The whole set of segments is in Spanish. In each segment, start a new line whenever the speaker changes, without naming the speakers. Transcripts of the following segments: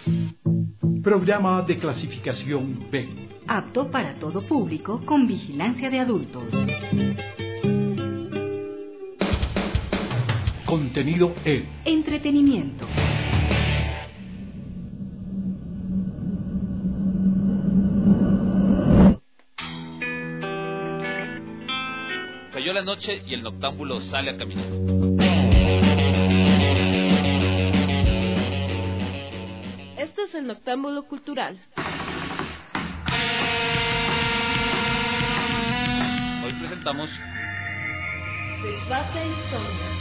Programa de clasificación B.
Apto para todo público con vigilancia de adultos.
Contenido E.
Entretenimiento.
Cayó la noche y el noctámbulo sale a caminar.
Este es el Noctámbulo Cultural.
Hoy presentamos
Desfase Insomnio.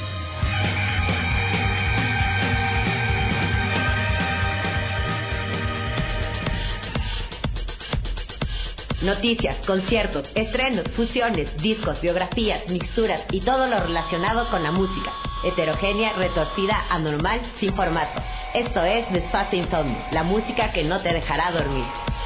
Noticias, conciertos, estrenos, fusiones, discos, biografías, mixturas y todo lo relacionado con la música. Heterogénea, retorcida, anormal, sin formato. Esto es Desfase Insomnio, la música que no te dejará dormir.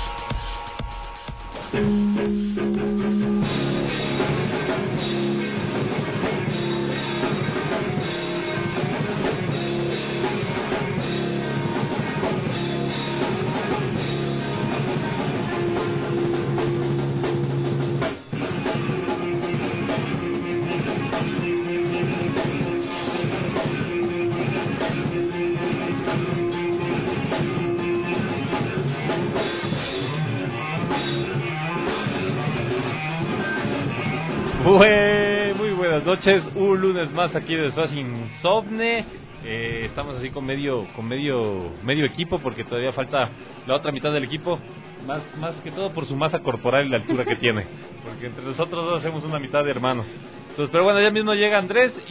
Muy buenas noches, un lunes más aquí de Desfase Insomne. Estamos así con medio equipo porque todavía falta la otra mitad del equipo, más que todo por su masa corporal y la altura que tiene, porque entre nosotros dos hacemos una mitad de hermano. Entonces, pero bueno, ya mismo llega Andrés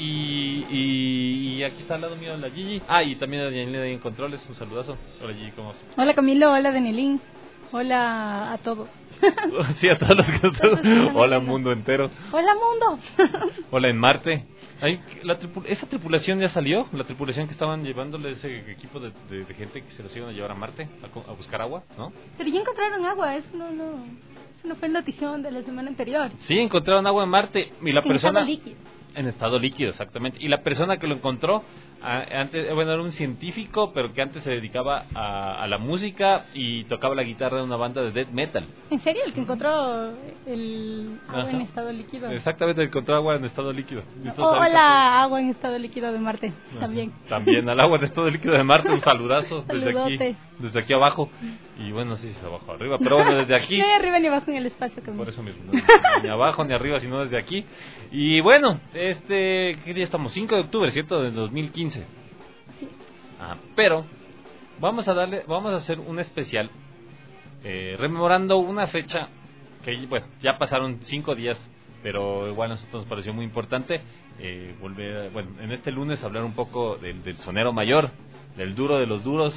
y aquí está al lado mío la Gigi. Y también a Daniela ahí en controles, un saludazo. Hola Gigi, ¿cómo vas?
Hola Camilo, hola Danielín, hola a todos.
Sí, a todos los que nos... Hola mundo entero.
Hola mundo.
Hola en Marte. ¿Esa tripulación ya salió? La tripulación que estaban llevándole ese equipo de gente que se los iban a llevar a Marte a buscar agua, ¿no?
Pero ya encontraron agua, eso no fue notición de la semana anterior.
Sí, encontraron agua en Marte y la persona...
En estado líquido.
En estado líquido, exactamente. Y la persona que lo encontró, antes, era un científico, pero que antes se dedicaba a la música y tocaba la guitarra de una banda de death metal.
¿En serio? ¿El que encontró el agua
Ajá.
en estado líquido?
Exactamente, encontró agua en estado líquido.
O la agua en estado líquido de Marte, también.
También, al agua en estado líquido de Marte, un saludazo
Saludote.
desde aquí abajo. Y bueno, sí, es abajo arriba, pero bueno, desde aquí.
No hay arriba ni abajo en el espacio.
Por eso mismo, no, ni abajo ni arriba, sino desde aquí. Y bueno, ¿qué día estamos? 5 de octubre, ¿cierto? Del 2015.
Sí.
Pero vamos a hacer un especial rememorando una fecha que, bueno, ya pasaron 5 días, pero igual a nosotros nos pareció muy importante volver, bueno, en este lunes hablar un poco del sonero mayor, del duro de los duros,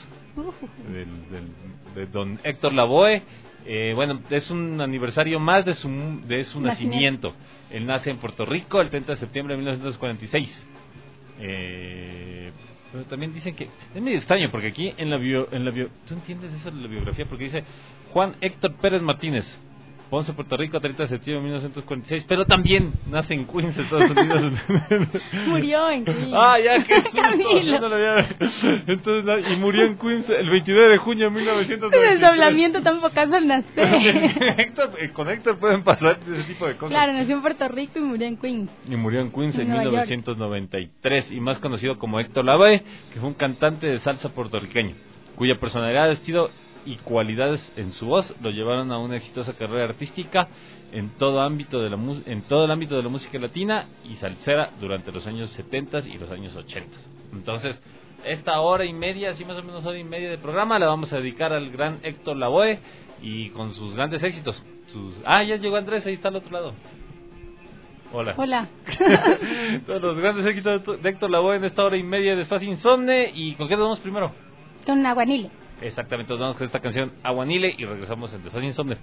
de don Héctor Lavoe. Bueno, es un aniversario más de su nacimiento. Él nace en Puerto Rico el 30 de septiembre de 1946. Pero también dicen que es medio extraño porque aquí en la ¿tú entiendes eso de la biografía? Porque dice Juan Héctor Pérez Martínez, Ponce, Puerto Rico, 30 de septiembre de 1946, pero también nace en Queens, Estados Unidos.
Murió en Queens.
Ya, qué susto. Yo no lo había... Entonces, y murió en Queens el 29 de junio de 1993.
El desdoblamiento tampoco al nacer.
Con Héctor pueden pasar ese tipo de cosas.
Claro, nació en Puerto Rico y murió en Queens.
Y murió en Queens en
Nueva
1993, y más conocido como Héctor Lavoe, que fue un cantante de salsa puertorriqueño, cuya personalidad, estilo y cualidades en su voz lo llevaron a una exitosa carrera artística en todo el ámbito de la música latina y salsera durante los años 70 y los años 80. Entonces, esta hora y media, así más o menos hora y media de programa, la vamos a dedicar al gran Héctor Lavoe y con sus grandes éxitos. Ya llegó Andrés, ahí está al otro lado. Hola. Todos los grandes éxitos de Héctor Lavoe en esta hora y media de Desfase Insomne. ¿Y con qué nos vamos primero?
Con Aguanile.
Exactamente, nos vamos con esta canción Aguanile y regresamos en Desfase Insomne.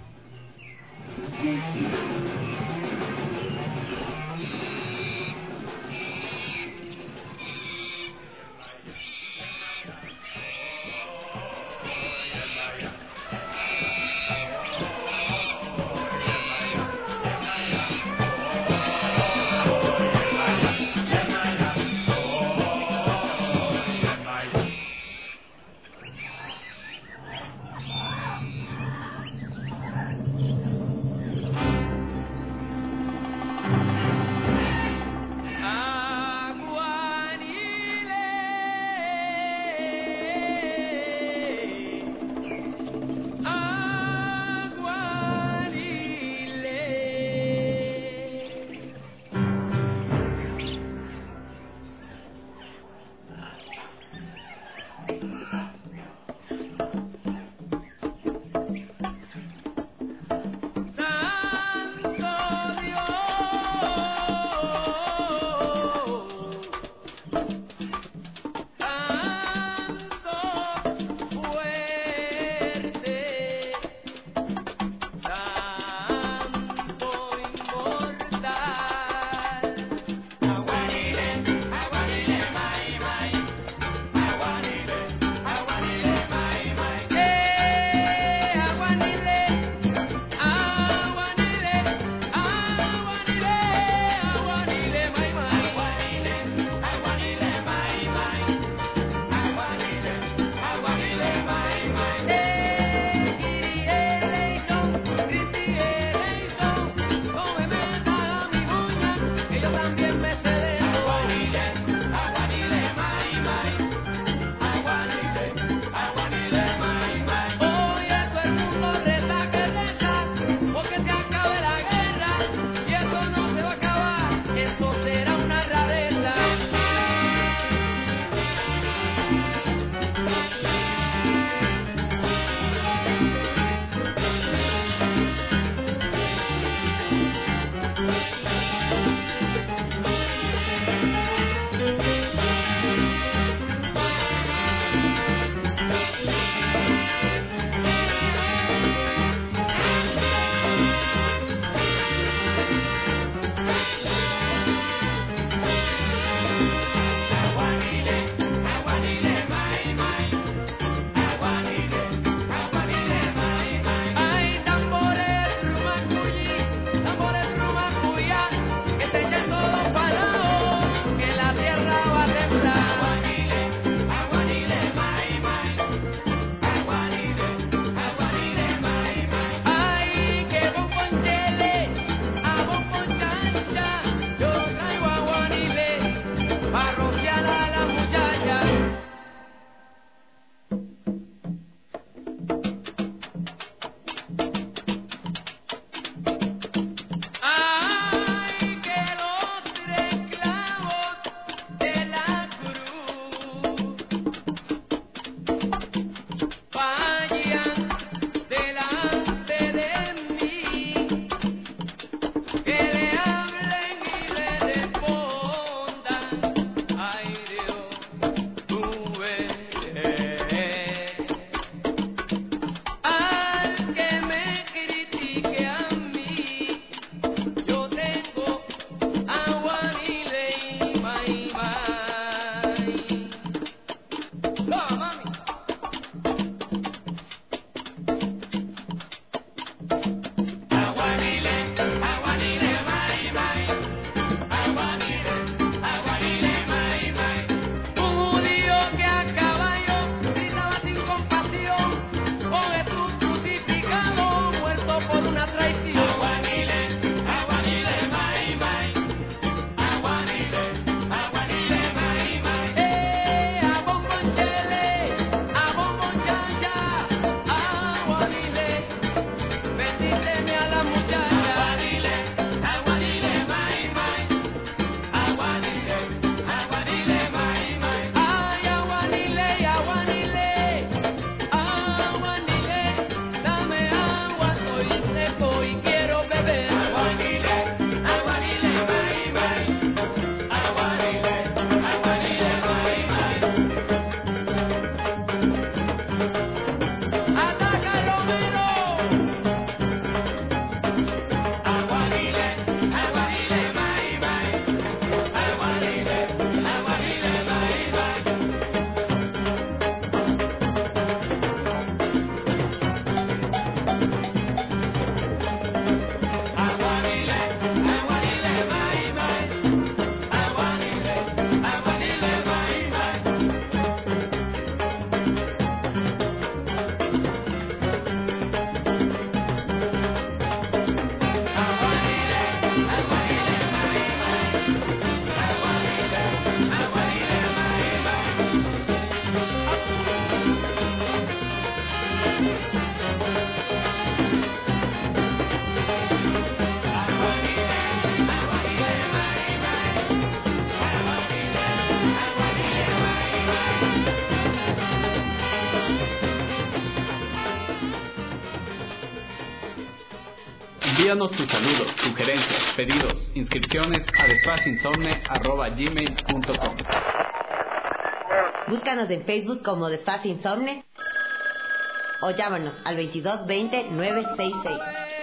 Envíanos tus saludos, sugerencias, pedidos, inscripciones a desfacinsomne@gmail.com.
Búscanos en Facebook como Desfase Insomne o llámanos al 22 20 966.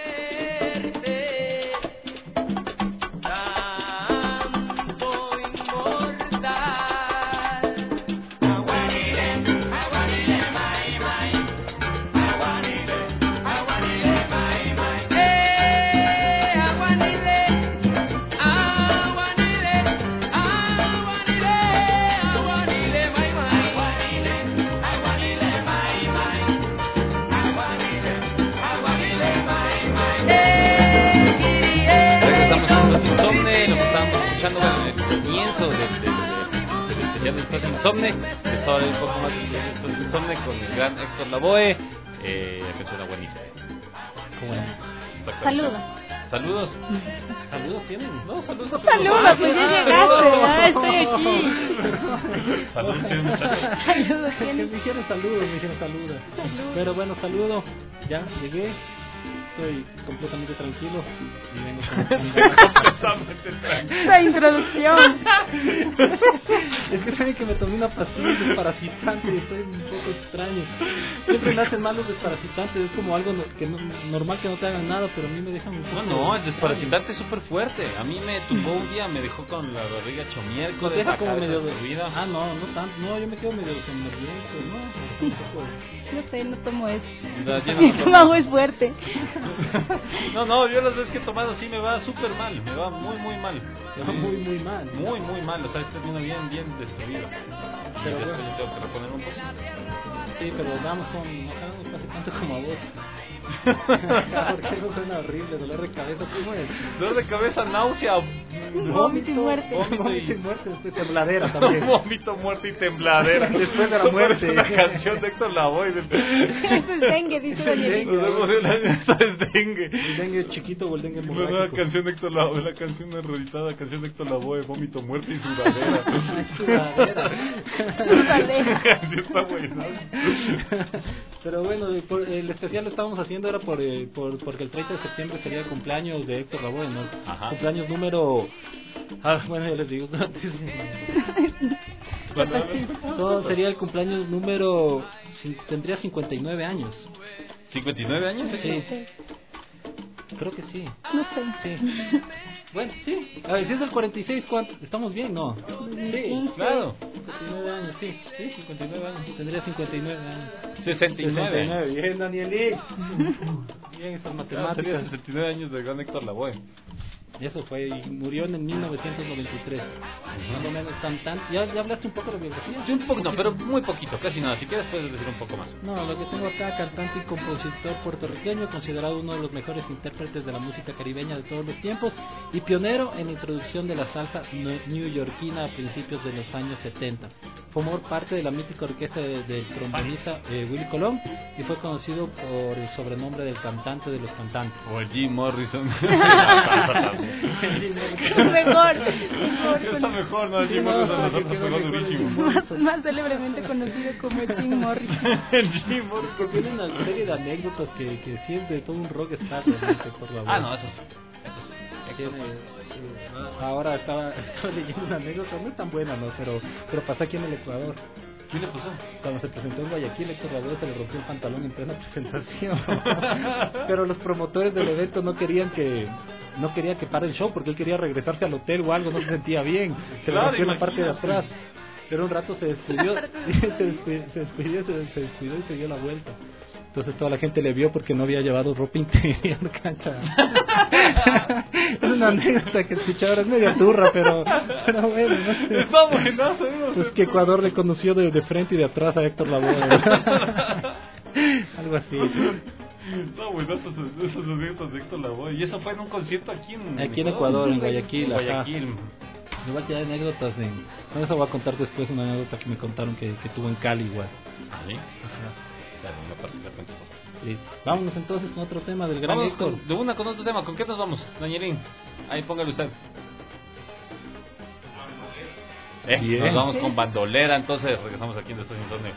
Insomne, estaba un poco más de Insomne con el gran Héctor Lavoe, la canción Aguanile. ¿Cómo era? Saludos. ¿Saludos tienen? No, saludos a todos.
Saludos, pues ya llegaste, estoy aquí.
Saludos tienen, muchachos.
Saludos
Me dijeron saludos. Pero bueno, saludo, ya llegué. Estoy completamente tranquilo y vengo
completamente tranquilo.
La introducción.
Es que saben que me tomé una pastilla desparasitante y estoy un poco extraño. Siempre me hacen mal los desparasitantes, es como algo normal que no te hagan nada, pero a mí me dejan un poco...
No, el desparasitante es súper fuerte. A mí me tumbó un día, me dejó con la barriga hecho miércoles,
deja
la
como
cabeza
medio
destruida.
no tanto, no, yo me quedo medio somnoliento, ¿no? Un poco...
Yo sé, no tomo eso.
Mi
Mi estómago es fuerte.
No, yo las veces que he tomado sí me va súper mal, me va muy mal.
Me va muy mal.
Muy mal, o sea, termino bien destruido. Pero después yo tengo que reponer un poco.
Sí, pero vamos con... Ojalá no pase tanto como a vos. Porque eso suena horrible, dolor de cabeza, ¿cómo es?
Dolor de cabeza, náusea,
vómito y muerte.
Vómito y muerte, después tembladera también.
Vómito, muerte y tembladera.
Después de la muerte.
Es una canción de Héctor Lavoe.
Eso es dengue, dice Danielito.
Eso es dengue.
El dengue chiquito o el dengue hemorrágico.
La canción de Héctor Lavoe, la canción reeditada, canción de Héctor Lavoe, vómito, muerte y sudadera.
Sudadera.
Canción está buena.
Pero bueno, el especial lo estábamos haciendo era porque el 30 de septiembre sería el cumpleaños de Héctor Lavoe, ¿no?
Ajá.
Cumpleaños número... bueno, yo les digo. Sería el cumpleaños número... Tendría 59 años.
¿59 años?
Sí. Creo que sí.
No sé.
Sí. Bueno, sí. A ver, si es del 46, ¿cuánto? ¿Estamos bien? No.
Sí, claro.
59 años, sí.
Sí, 59 años.
Tendría 59 años.
69.
Bien, Danielí. Bien, estas matemáticas.
Tenía 69 años de gran Héctor Lavoe.
Y eso fue, y murió en el 1993. Más o menos tan. ¿Ya hablaste un poco de la biografía?
Sí, un poco, no, pero muy poquito, casi nada. Si quieres puedes decir un poco más.
No, lo que tengo acá, cantante y compositor puertorriqueño, considerado uno de los mejores intérpretes de la música caribeña de todos los tiempos y pionero en la introducción de la salsa neoyorquina a principios de los años 70. Formó parte de la mítica orquesta del trombonista Willie Colón y fue conocido por el sobrenombre del cantante de los cantantes.
O Jim Morrison.
Mejor.
Está mejor, ¿no? Jim Morrison está durísimo.
Más célebremente conocido como Jim Morrison.
Jim Morrison.
Tiene una serie de anécdotas que sí es de todo un rockstar realmente, por la
no, eso sí.
Ahora estaba leyendo una anécdota, no es tan buena, ¿no? Pero pasó aquí en el Ecuador.
¿Qué le pasó?
Cuando se presentó en Guayaquil, Héctor Lavoe se le rompió el pantalón en plena presentación. Pero los promotores del evento no querían que pare el show porque él quería regresarse al hotel o algo, no se sentía bien. Se le rompió en la parte de atrás. Pero un rato se descuidó, se descuidó y se dio la vuelta. Entonces toda la gente le vio porque no había llevado ropa interior, cancha. Es una anécdota que escuché ahora, es media turra, pero bueno, no sé.
Está buenazo,
pues que Ecuador le conoció de frente y de atrás a Héctor Lavoe. Algo así.
Está buenazo esos anécdotas de Héctor Lavoe. Y eso fue en un concierto aquí en
Ecuador, en Guayaquil.
Guayaquil.
Igual que hay anécdotas no, eso voy a contar después, una anécdota que me contaron que tuvo en Cali igual.
¿Ah, sí? Ajá.
Listo. Vámonos entonces con otro tema del gran Héctor.
Con otro tema. ¿Con qué nos vamos, Danielín? Ahí póngale usted. Nos vamos con bandolera. Entonces regresamos aquí en Estación Insomne.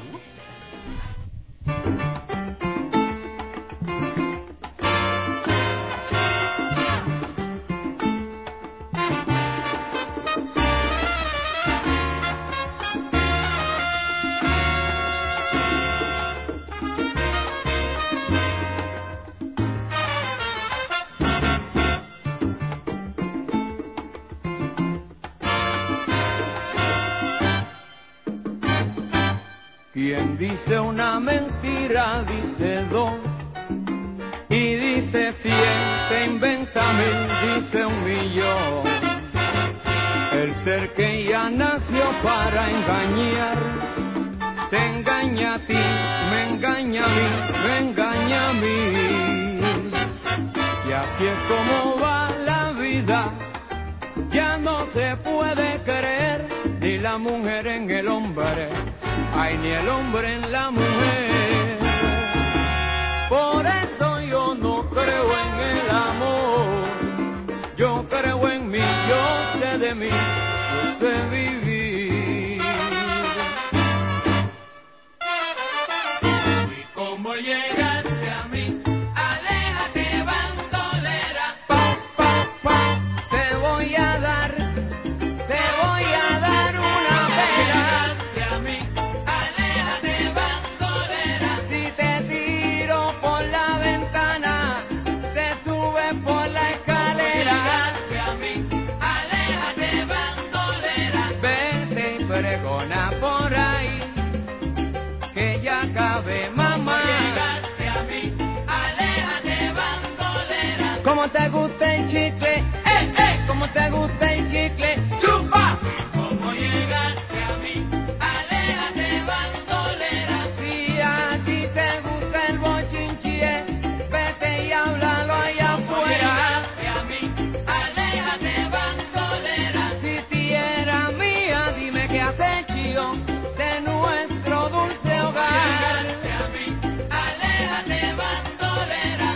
dice una mentira, dice dos. Y dice 100, se inventa 1000, dice 1.000.000. El ser que ya nació para engañar, te engaña a ti, me engaña a mí, me engaña a mí. Y así es como va la vida, ya no se puede creer, ni la mujer en el hombre, ay, ni el hombre en la mujer. Por eso yo no creo en el amor, yo creo en mí, yo sé de mí, yo sé vivir. ¿Y cómo llegaste a mí? Aléjate, bandolera. Pa, pa, pa, te voy a dar una pena. Llegaste a mí, aléjate, bandolera. Si te tiro por la ventana, te subes por la escalera. Llegaste a mí, aléjate, bandolera. Vete y pregona por ahí, que ya acabe, mamá. Llegaste a mí, aléjate, bandolera. ¿Cómo te gusta el chicle? ¿Cómo te gusta el chicle? ¡Chupa! ¿Cómo llegaste a mí? Aléjate, bandolera. Si a ti te gusta el bochinchie, vete y háblalo allá afuera. Llegaste a mí, aléjate, bandolera. Si tierra mía, dime qué has hecho de nuestro dulce hogar. Llegaste a mí, aléjate, bandolera.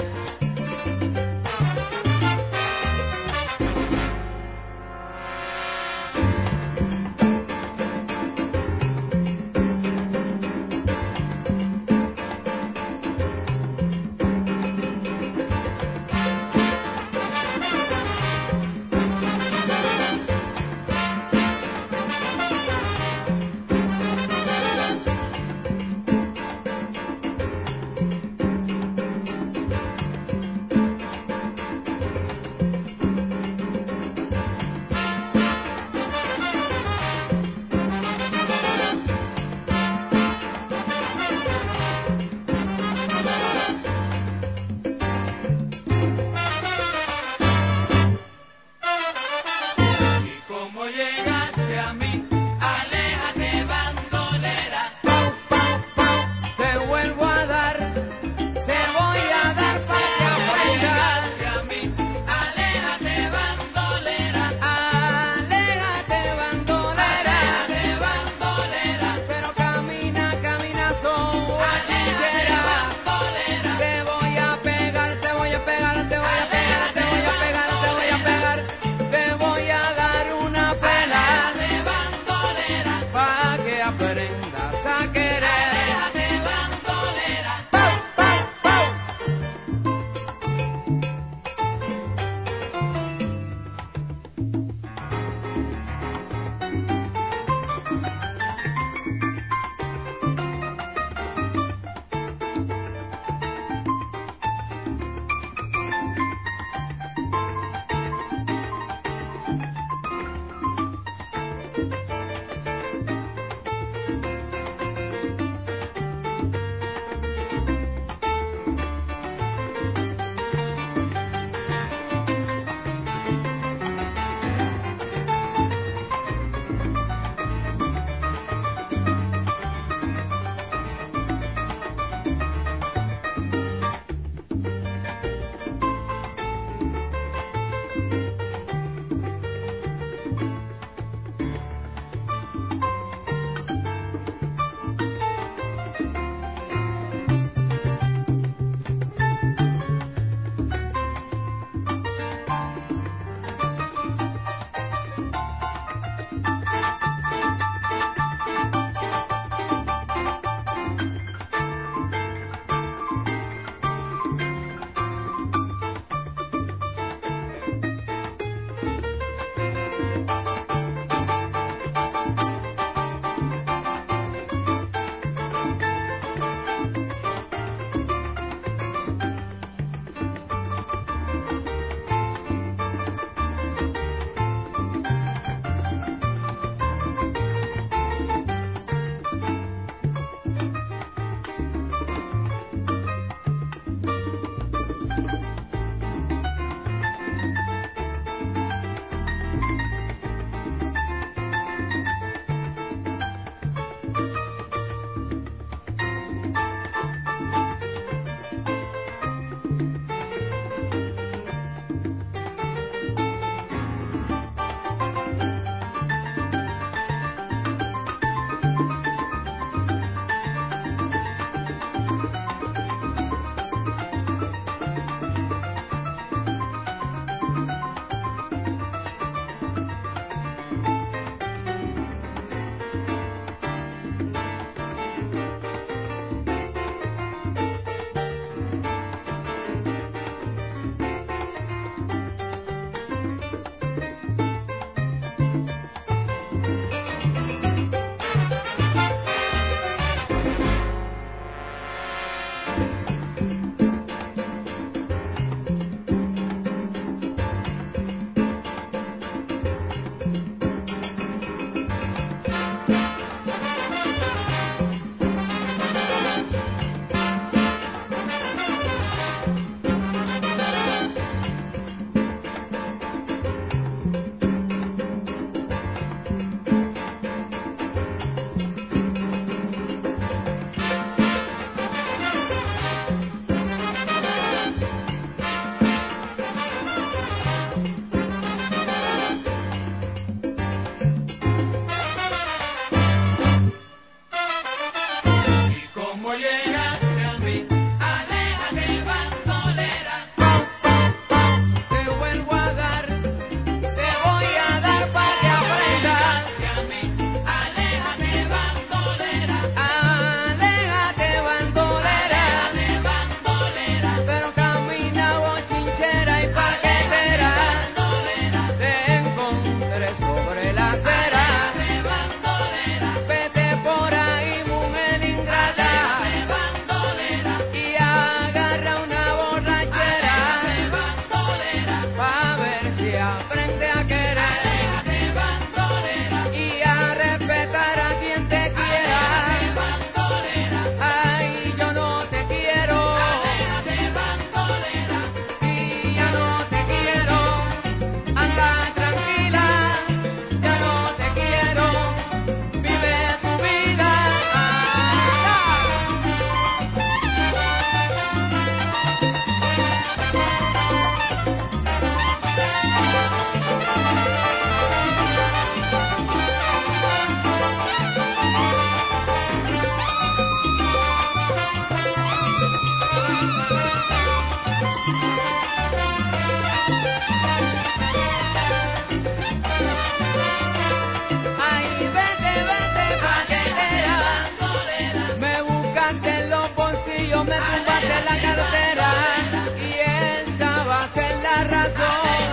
bolsillo me tumbaste la cartera y esa va a ser la razón.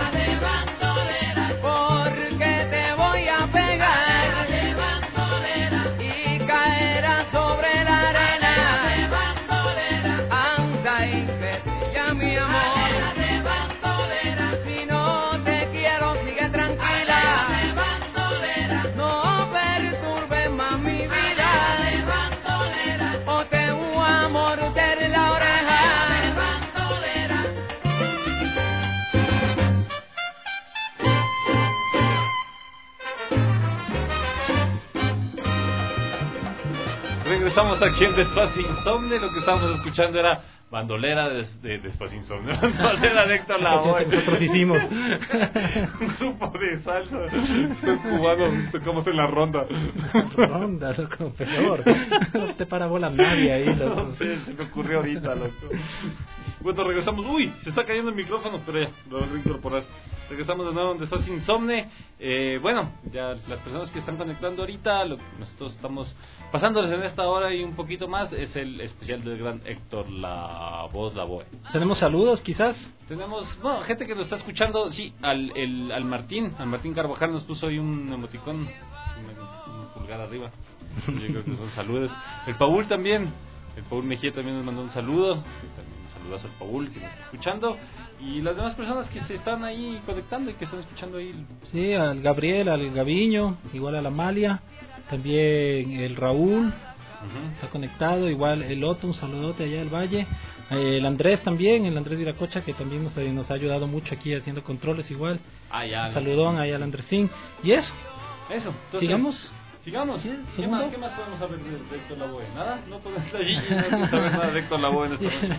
Porque te voy a pegar y caerás sobre la arena. Anda y vete ya, mi amor. Si no te quiero, sigue tranquila. No perturbes más mi vida, o te voy a morder la oreja.
Regresamos aquí en Despacio Insomne. Lo que estábamos escuchando era Bandolera de Despacio Insomne. Bandolera de Héctor Lavoe.
Nosotros hicimos.
Un grupo de salsa cubano. Tocamos en la ronda.
Ronda, loco, peor. No te parabola nadie ahí, loco.
No sé, se me ocurrió ahorita, loco. Bueno, regresamos. Uy, se está cayendo el micrófono, pero ya, lo voy a reincorporar. Regresamos de nuevo en Despacio Insomne. Bueno, ya las personas que están conectando ahorita, lo que nosotros estamos pasándoles en esta hora y un poquito más, es el especial del gran Héctor Lavoe.
¿Tenemos saludos, quizás?
Tenemos, bueno, gente que nos está escuchando, sí, al Martín Carvajal nos puso ahí un emoticón, un pulgar arriba. Yo creo que son saludos. El Paul también, el Paul Mejía también nos mandó un saludo. También un saludazo al Paul que nos está escuchando. Y las demás personas que se están ahí conectando y que están escuchando ahí.
Sí, al Gabriel, al Gaviño, igual a la Amalia, también el Raúl. Está conectado, igual el Otto, un saludote allá del Valle, el Andrés también, el Andrés Viracocha, que también nos ha ayudado mucho aquí haciendo controles igual.
Ya,
saludón ahí al Andresín. Y eso,
entonces, sigamos.
¿Sí?
¿Qué más podemos saber de Héctor Lavoe? ¿Nada? No podemos saber nada de Héctor Lavoe en esta noche.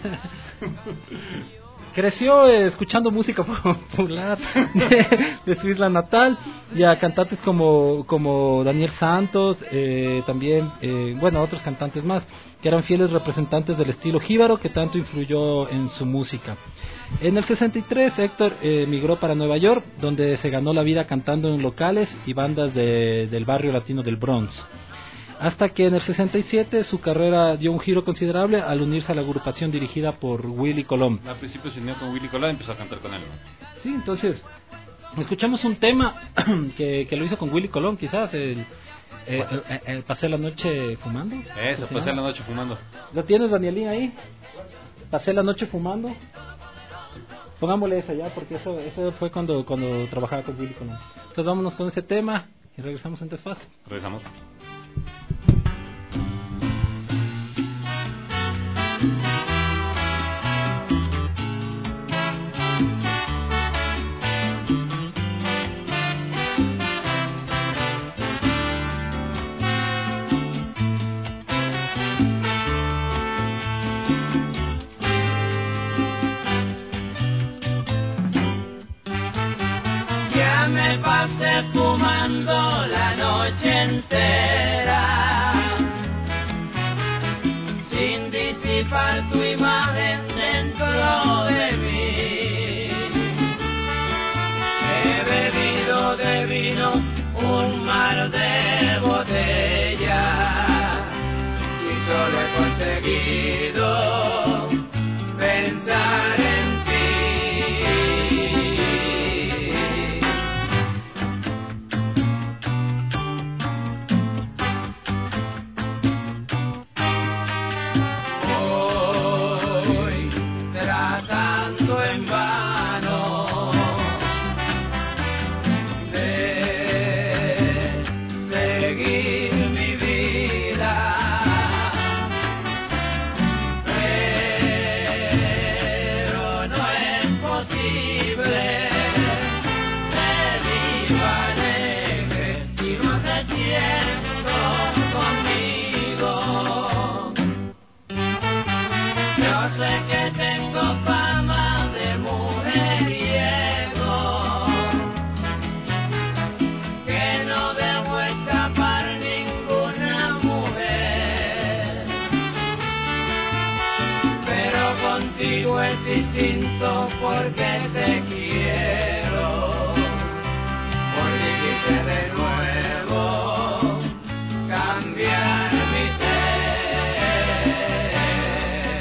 Creció escuchando música popular de su isla natal, y a cantantes como Daniel Santos, también, bueno, otros cantantes más, que eran fieles representantes del estilo jíbaro que tanto influyó en su música. En el 63, Héctor emigró para Nueva York, donde se ganó la vida cantando en locales y bandas del barrio latino del Bronx. Hasta que en el 67 su carrera dio un giro considerable al unirse a la agrupación dirigida por Willy Colón.
Al principio se unió con Willy Colón y empezó a cantar con él, ¿no?
Sí, entonces escuchamos un tema que lo hizo con Willy Colón, quizás el Pasé la noche fumando.
Eso, Pasé la noche fumando.
¿Lo tienes, Danielín, ahí? Pasé la noche fumando. Pongámosle esa ya, porque eso fue cuando trabajaba con Willy Colón. Entonces vámonos con ese tema y regresamos en Desfase.
Regresamos.
Ya me pasé fumando la noche entera, sin disipar tu imagen dentro de mí. He bebido de vino un mar de botella y solo he conseguido pensar en distinto porque te quiero, por vivirte de nuevo, cambiar mi ser.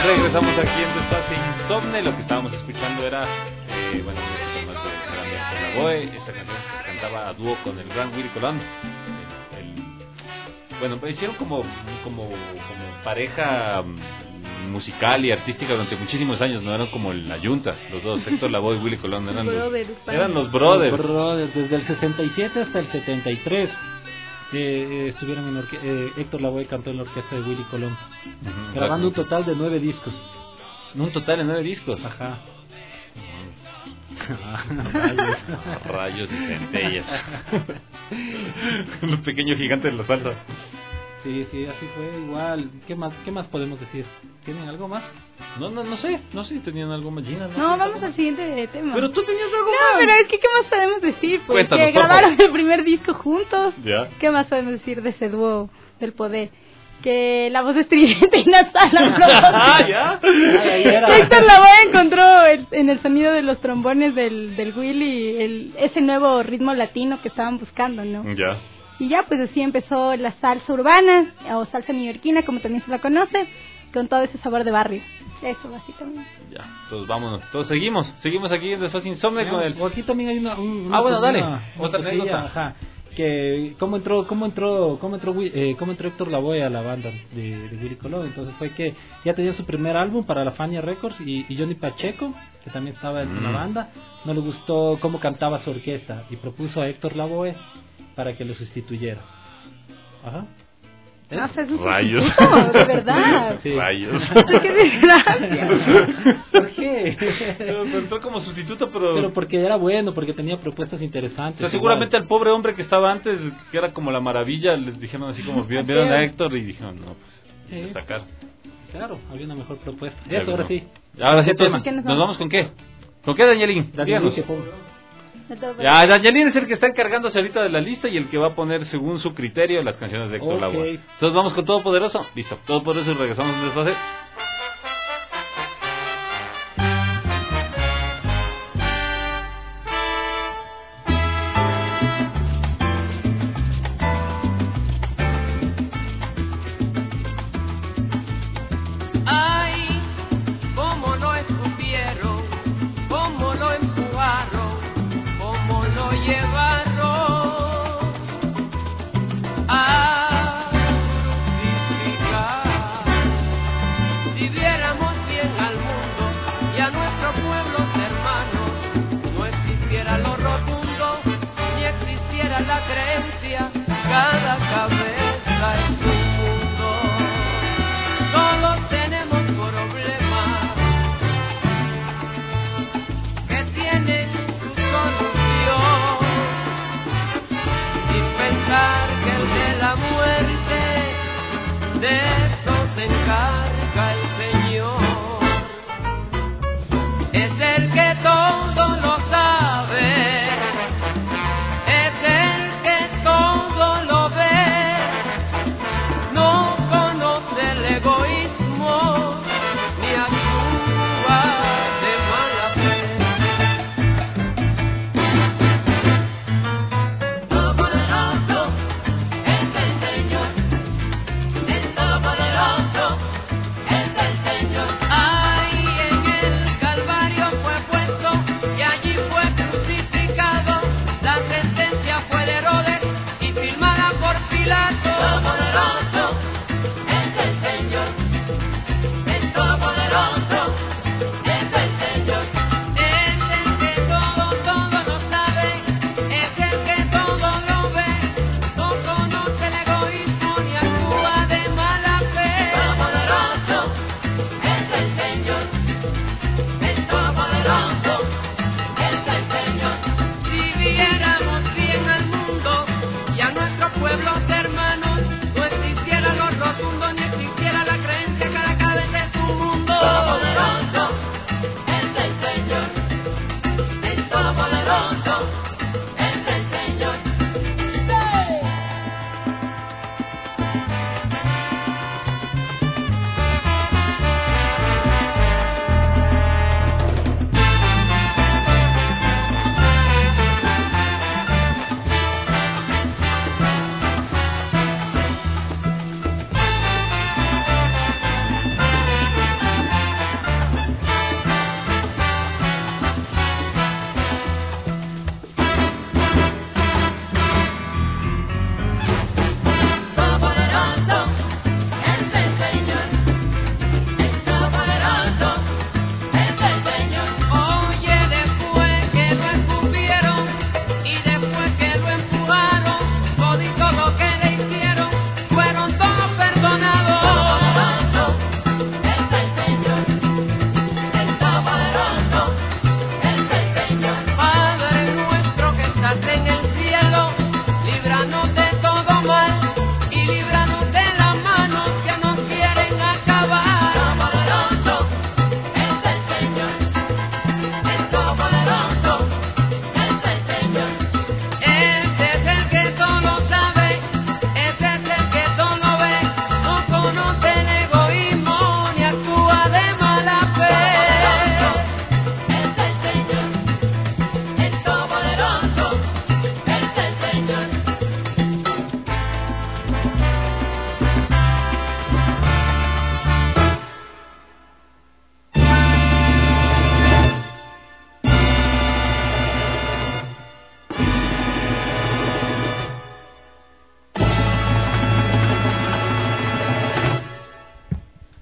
Regresamos aquí en Despacio Insomne. Lo que estábamos escuchando era, bueno, un poquito más de Gran Héctor Lavoe, esta canción que cantaba a dúo con el gran Willy Colón. Bueno, hicieron como pareja musical y artística durante muchísimos años, no eran como la yunta, los dos, Héctor Lavoe y Willy Colón, eran los brothers.
Los brothers, desde el 67 hasta el 73. Estuvieron en Héctor Lavoe cantó en la orquesta de Willy Colón, grabando un total de 9 discos.
Un total de 9 discos.
Ajá.
Rayos y centellas. Un pequeño gigante de la salsa.
Sí, así fue igual. ¿Qué más podemos decir? ¿Tienen algo más?
No sé si tenían algo más, Gina.
No, vamos al siguiente tema.
Pero tú tenías algo más.
No, pero es que ¿qué más podemos decir? Pues
Cuéntanos,
que grabaron el primer disco juntos.
Ya.
¿Qué más podemos decir de ese dúo del poder? Que la voz estridente y nasal
ya.
Héctor Lavoe encontró en el sonido de los trombones del Willy ese nuevo ritmo latino que estaban buscando, ¿no?
Ya.
Y ya pues así empezó la salsa urbana o salsa neoyorquina, como también se la conoce, con todo ese sabor de barrio. Eso básicamente.
Ya, entonces vámonos. Entonces seguimos aquí en Después Insomne con el...
O aquí también hay una
bueno, dale.
Otra cosilla, ajá. Que cómo entró Héctor Lavoe a la banda de Willy Colón. Entonces fue que ya tenía su primer álbum para la Fania Records y Johnny Pacheco, que también estaba en la banda, no le gustó cómo cantaba su orquesta y propuso a Héctor Lavoe para que lo sustituyera. Ajá.
No sé,
Rayos.
De verdad.
Sí. Rayos.
¡Qué desgracia!
¿Por qué?
Entró como sustituto, pero
porque era bueno, porque tenía propuestas interesantes.
O sea, seguramente al pobre hombre que estaba antes, que era como la maravilla, les dijeron así como, vieron a Héctor y dijeron, no, pues,
sí.
Sacar.
Claro, había una mejor propuesta. Eso, ahora sí.
Ahora sí, entonces, ¿nos vamos con qué? ¿Con qué, Danielín? Díganos. Ya, Danielín es el que está encargándose ahorita de la lista y el que va a poner según su criterio las canciones de Héctor Lavoe. Entonces vamos con Todopoderoso. Listo, Todopoderoso y regresamos después.
Ay, cómo lo escupieron, cómo lo empujaron, cómo lo llevaron a crucificar. Si viéramos bien al mundo y a nuestros pueblos hermanos, no existiera lo rotundo, ni existiera la creencia, cada cabeza es un mundo. Todos tenemos problemas que tienen su solución, sin pensar que el de la muerte, de eso se encarga el Señor. Es el que todo lo sabe, es el que todo lo ve, no conoce el egoísmo ni actúa de mala fe. Todopoderoso es el Señor, el Todopoderoso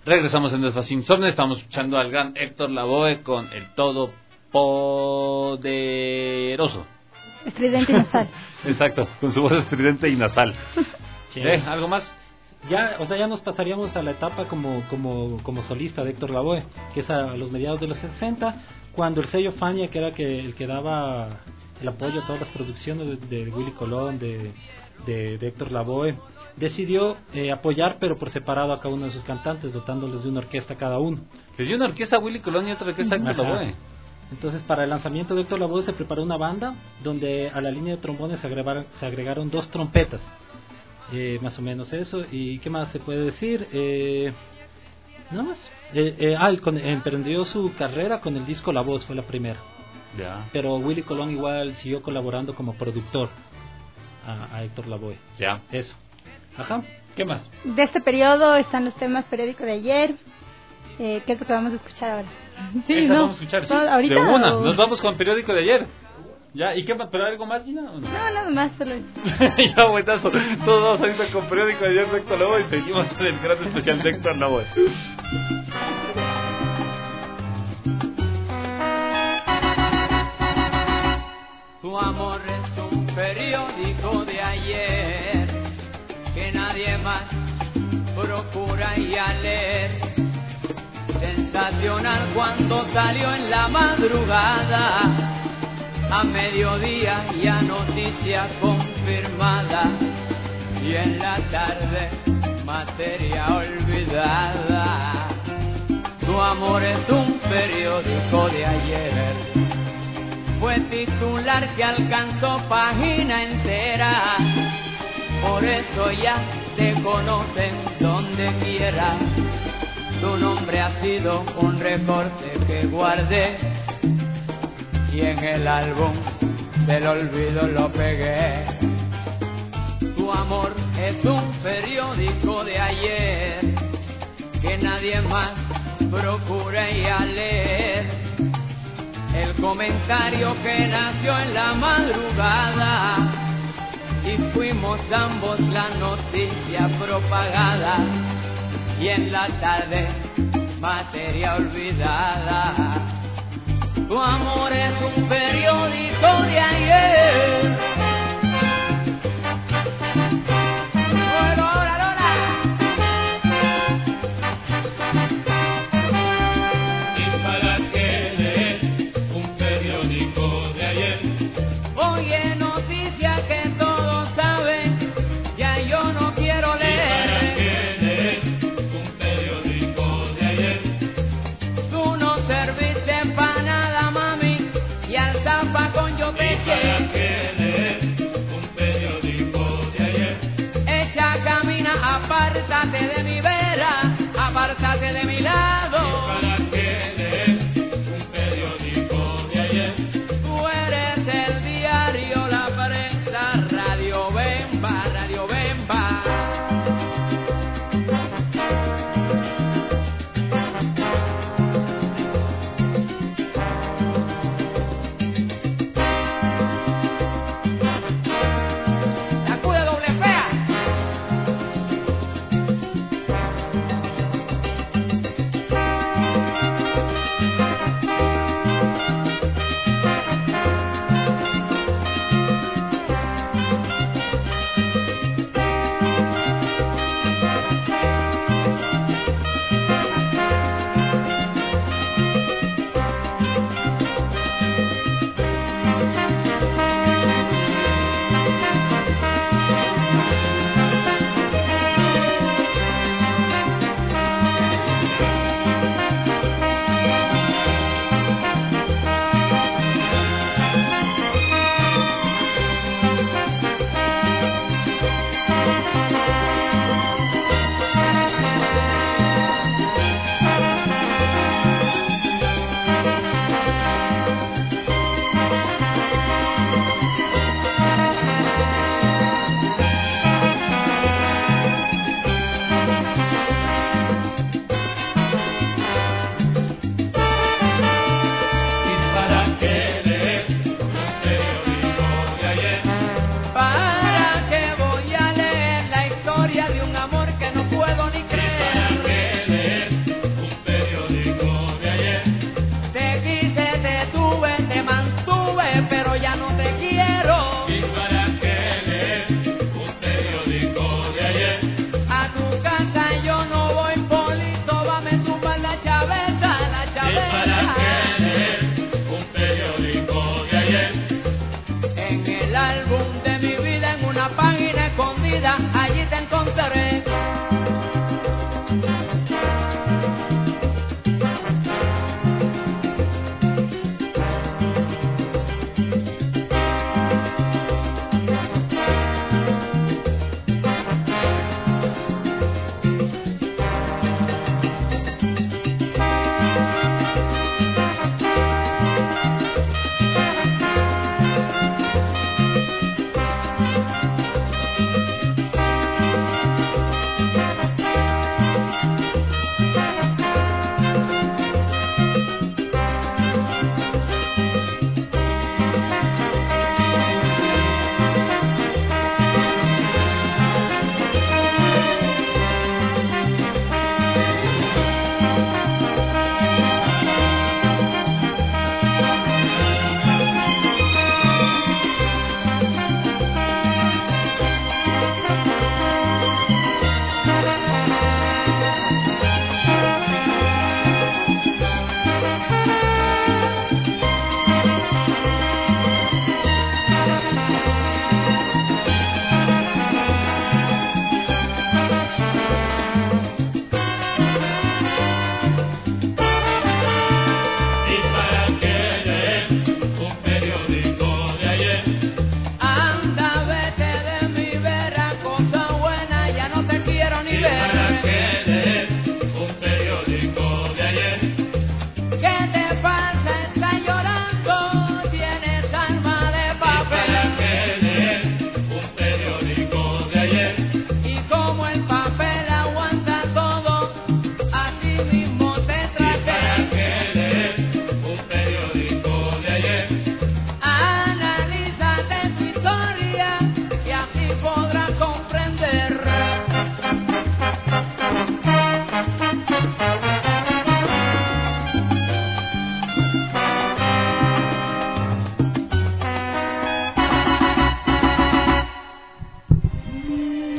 Regresamos en Desfaz Insomne. Estamos escuchando al gran Héctor Lavoe con el todopoderoso.
Estridente y nasal.
Exacto, con su voz estridente y nasal.
Sí.
¿Algo más?
Ya, o sea, ya nos pasaríamos a la etapa como solista de Héctor Lavoe, que es a los mediados de los 60, cuando el sello Fania, que era el que daba el apoyo a todas las producciones de Willy Colón, de Héctor Lavoe, decidió apoyar, pero por separado, a cada uno de sus cantantes, dotándoles de una orquesta cada uno.
Les dio una orquesta a Willy Colón y otra orquesta a Héctor Lavoe.
Entonces, para el lanzamiento de Héctor Lavoe se preparó una banda donde a la línea de trombones se agregaron 2 trompetas. Más o menos eso. ¿Y qué más se puede decir? Nada más. Emprendió su carrera con el disco La Voz, fue la primera.
Ya.
Pero Willy Colón igual siguió colaborando como productor a Héctor Lavoe.
Ya.
Eso. Ajá. ¿Qué más?
De este periodo están los temas Periódico de ayer. ¿Qué es lo que vamos a escuchar ahora?
Sí, vamos a escuchar, sí.
¿Ahorita?
De una. Nos vamos con Periódico de ayer. ¿Ya? ¿Y qué más? ¿Pero algo más, Gina? ¿O no?
No, nada más, solo eso.
Ya, buenazo. Todos vamos ahorita con Periódico de ayer de Héctor Lavoe y seguimos con el gran especial de Héctor Lavoe.
Tu amor es un periódico de ayer que nadie más procura y a leer. Sensacional cuando salió en la madrugada, a mediodía ya noticia confirmada, y en la tarde materia olvidada. Tu amor es un periódico de ayer, fue titular que alcanzó página entera, por eso ya te conocen donde quiera. Tu nombre ha sido un recorte que guardé y en el álbum del olvido lo pegué. Tu amor es un periódico de ayer que nadie más procura ir a leer. El comentario que nació en la madrugada y fuimos ambos la noticia propagada, y en la tarde materia olvidada. Tu amor es un periódico de ayer.
¿Y para qué leer un periódico de ayer?
Oye, noticia que todos saben, ya yo no quiero leer.
¿Y para qué leer un periódico de ayer?
Tú no serviste para nada, mami, y al zapacón yo te
¿Y para qué leer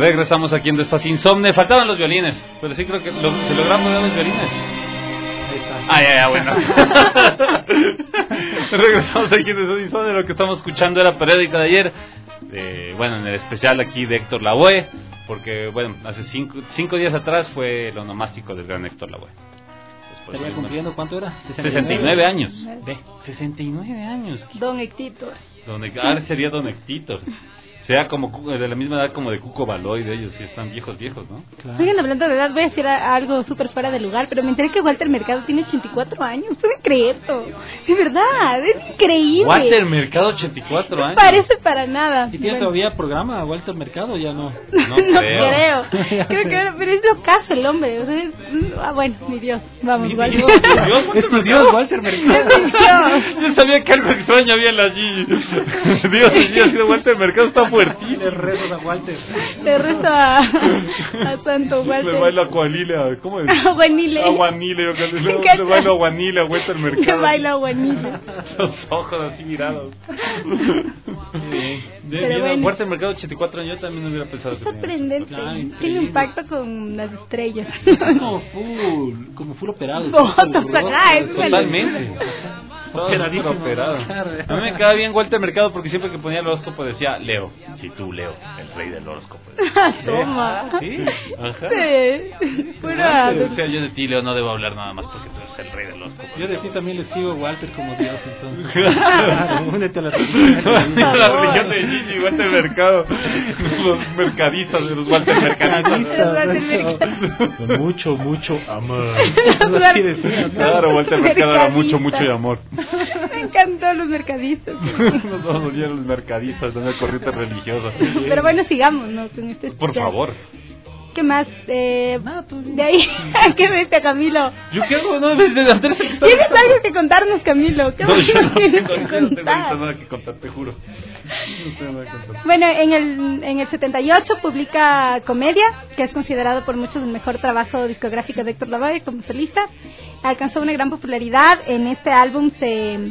Regresamos aquí en Estás Insomne. Faltaban los violines, pero sí creo que se lograron poner los violines. Ya, bueno. Regresamos aquí en Estás Insomne. Lo que estamos escuchando era Periódico de ayer. Bueno, en el especial aquí de Héctor Lavoe, porque, bueno, hace 5 días atrás fue el onomástico del gran Héctor Lavoe.
¿Estaría cumpliendo cuánto era?
69 años.
Ve.
69 años.
Don Héctor.
Ahora sería Don Héctor. Sea como de la misma edad como de Cuco Baloy, de ellos, si están viejos, ¿no?
Claro. Oigan, hablando de edad, voy a decir algo súper fuera de lugar, pero me enteré que Walter Mercado tiene 84 años. ¿Pueden creerlo? De verdad, es increíble.
Walter Mercado, 84 años.
No parece para nada.
¿Y tiene todavía programa Walter Mercado? Ya no.
No creo.
Creo que pero es locazo el hombre. O sea, bueno, mi Dios. Vamos, Walter.
Es tu Dios, Walter Mercado.
Yo sabía que algo extraño había en la Gigi. Dios mío, ha sido Walter Mercado, está fuertísimo.
Le rezo a Walter.
Le rezo a Santo Walter.
Le bailo a Coalila. ¿Cómo es?
Aguanile.
Aguanile. Le bailo a Aguanile, a Walter Mercado.
Le bailo a Aguanile.
Los ojos así mirados. Bien,
bueno.
Walter Mercado, 84 años. Yo también no hubiera pensado.
Es sorprendente.
Claro,
tiene un pacto con las estrellas.
Como full operado.
Totalmente. Operado. A mí me queda bien Walter Mercado porque siempre que ponía el horóscopo decía Leo. Sí, tú, Leo, el rey del horóscopo.
Toma.
Sí, ajá.
Sí.
O sea, yo de ti, Leo, no debo hablar nada más porque tú eres el rey del horóscopo.
Yo de ti también le sigo a Walter como Dios, entonces. Únete a la religión
de Gigi, Walter Mercado. Los mercadistas de los Walter Mercadistas.
Con mucho amor.
Claro, Walter Mercado era mucho y amor.
Me encantó los mercadistas.
Nos vamos a olvidar los mercadistas de una corriente religiosa.
Pero bueno, sigamos, ¿no? Con este
por favor.
¿Qué más? De ahí, ¿qué viste, Camilo?
¿Yo qué hago? No, Andrés,
¿Tienes algo que contarnos, Camilo? ¿Qué más tienes que contar?
No tengo nada que contar, te juro. No tengo nada que contar.
Bueno, en el 78 publica Comedia, que es considerado por muchos el mejor trabajo discográfico de Héctor Lavoe como solista. Alcanzó una gran popularidad. En este álbum se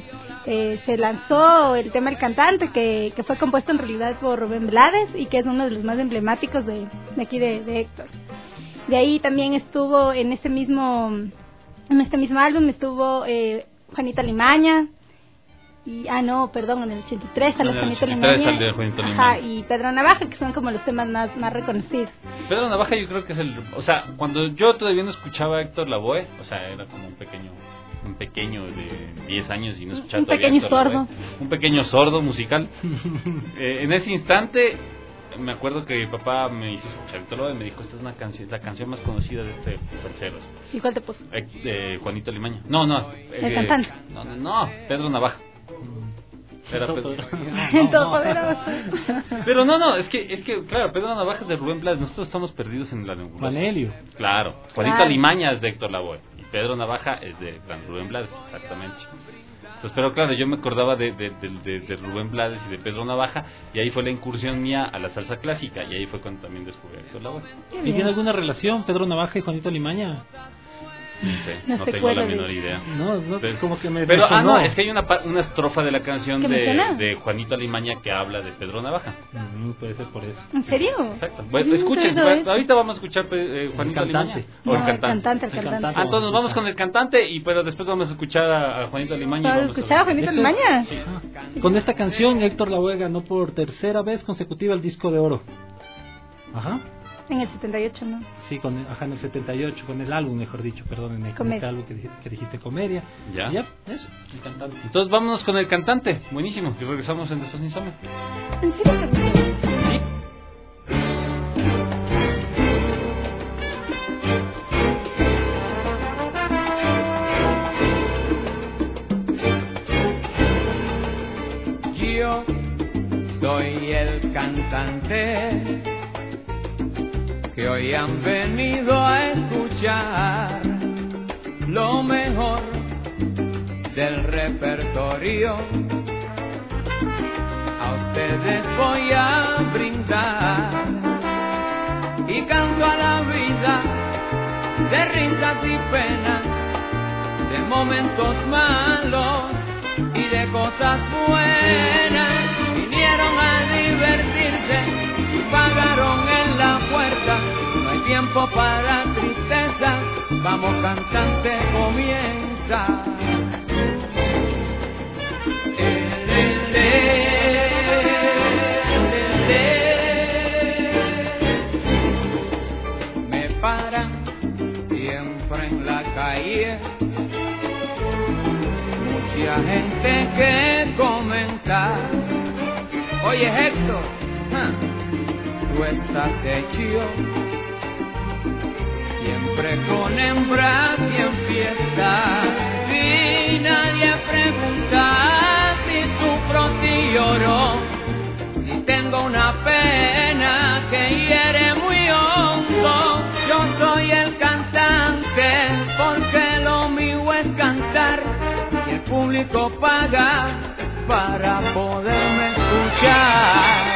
lanzó el tema El Cantante, que fue compuesto en realidad por Rubén Blades y que es uno de los más emblemáticos de aquí de Héctor. De ahí también estuvo en este mismo álbum estuvo Juanita Limaña y en el 83 sale Juanita Limaña y Pedro Navaja, que son como los temas más reconocidos.
Pedro Navaja yo creo que es cuando yo todavía no escuchaba a Héctor Lavoe, o sea, era como un pequeño de 10 años y no escuchaba todavía
pequeño sordo.
Un pequeño sordo musical. En ese instante me acuerdo que mi papá me hizo escuchar Héctor Lavoe y me dijo, esta es la canción más conocida de este salseros.
¿Y cuál te puso?
Juanito Limaña. No.
El Cantante.
No, Pedro Navaja. Era
Todopoderoso.
Pero no, es que claro, Pedro Navaja es de Rubén Blades. Nosotros estamos perdidos en la nebulosa.
Manelio.
Claro, Juanito Limaña es de Héctor Lavoe y Pedro Navaja es de Rubén Blades, exactamente. Entonces, pero claro, yo me acordaba de Rubén Blades y de Pedro Navaja, y ahí fue la incursión mía a la salsa clásica, y ahí fue cuando también descubrí a Héctor Lavoe.
¿Y tiene alguna relación Pedro Navaja y Juanito Limaña?
No sé, no tengo la menor idea.
No, como que me
pero es que hay una estrofa de la canción de Juanito Limaña que habla de Pedro Navaja.
Puede ser por eso.
¿En serio?
Exacto. Bueno, escuchen, ahorita vamos a escuchar Juanito Limaña.
O el cantante.
Entonces nos vamos con el cantante, pero después vamos a escuchar a Juanito Limaña.
¿Vamos a escuchar a Juanito Limaña?
Sí.
Con esta canción Héctor Lavoe ganó por tercera vez consecutiva el disco de oro. Ajá.
En el 78, ¿no?
Sí, en el 78, con el álbum, mejor dicho, perdón, en el álbum que dijiste Comedia.
Ya,
eso, el cantante.
Entonces vámonos con el cantante, buenísimo, y regresamos en Después Insomne.
¿En serio?
Sí.
Yo soy el cantante que hoy han venido a escuchar lo mejor del repertorio. A ustedes voy a brindar y canto a la vida de risas y penas, de momentos malos y de cosas buenas. Vinieron a divertirse y pagaron en la tiempo para tristeza, vamos cantante, comienza. Me paran siempre en la calle mucha gente que comenta. Oye Héctor, tú estás hecho siempre con hembras y en fiesta, y nadie pregunta si sufro, si lloro, si tengo una pena que hiere muy hondo. Yo soy el cantante porque lo mío es cantar, y el público paga para poderme escuchar.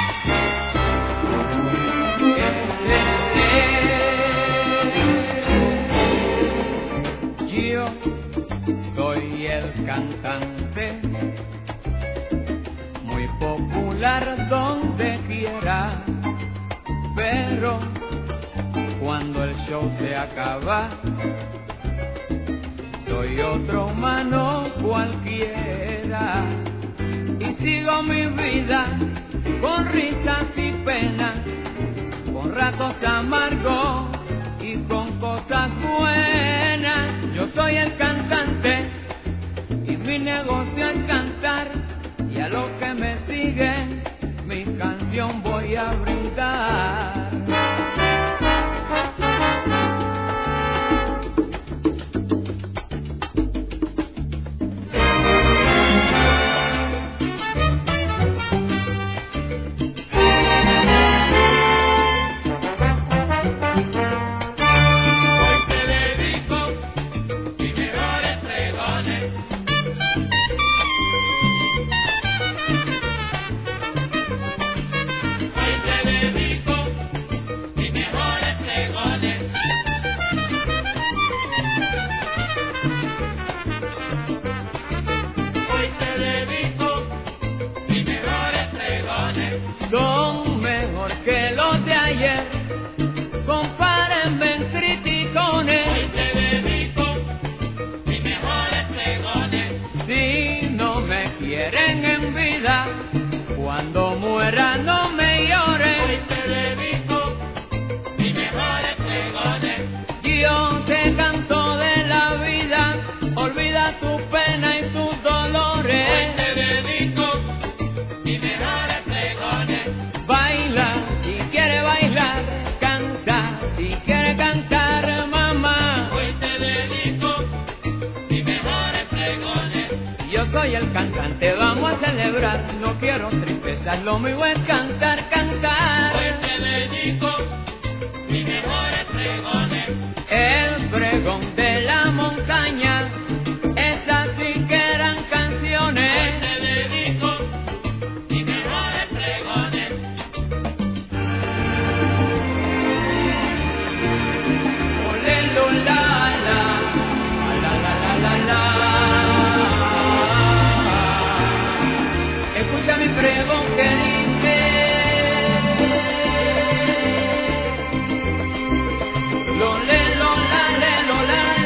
Yo soy el cantante, muy popular donde quiera, pero cuando el show se acaba, soy otro humano cualquiera, y sigo mi vida con risas y penas, con ratos amargos y con cosas buenas. Yo soy el cantante y mi negocio es cantar, y a los que me siguen mi canción voy a brindar. Son mejor que los de ayer, compárenme en criticones. Hoy te dedico mis mejores pregones. Si no me quieren en vida, cuando muera no me lloren. Hoy te dedico mis mejores pregones. Yo te canto de la vida, olvida tu pena y tus dolores. Hoy te dedico mis mejores pregones. Baila si quiere bailar, canta si quiere cantar, mamá. Hoy te dedico mis mejores pregones. Yo soy el cantante, vamos a celebrar, no quiero tristezas, lo mío es cantar, cantar. Hoy te dedico mis mejores pregones. El pregón de la montaña, esas sí que eran canciones. Hoy te dedico mis mejores pregones. Olelo la la, la la la la la. Escucha mi pregón que dice: lo le lo la le lo la.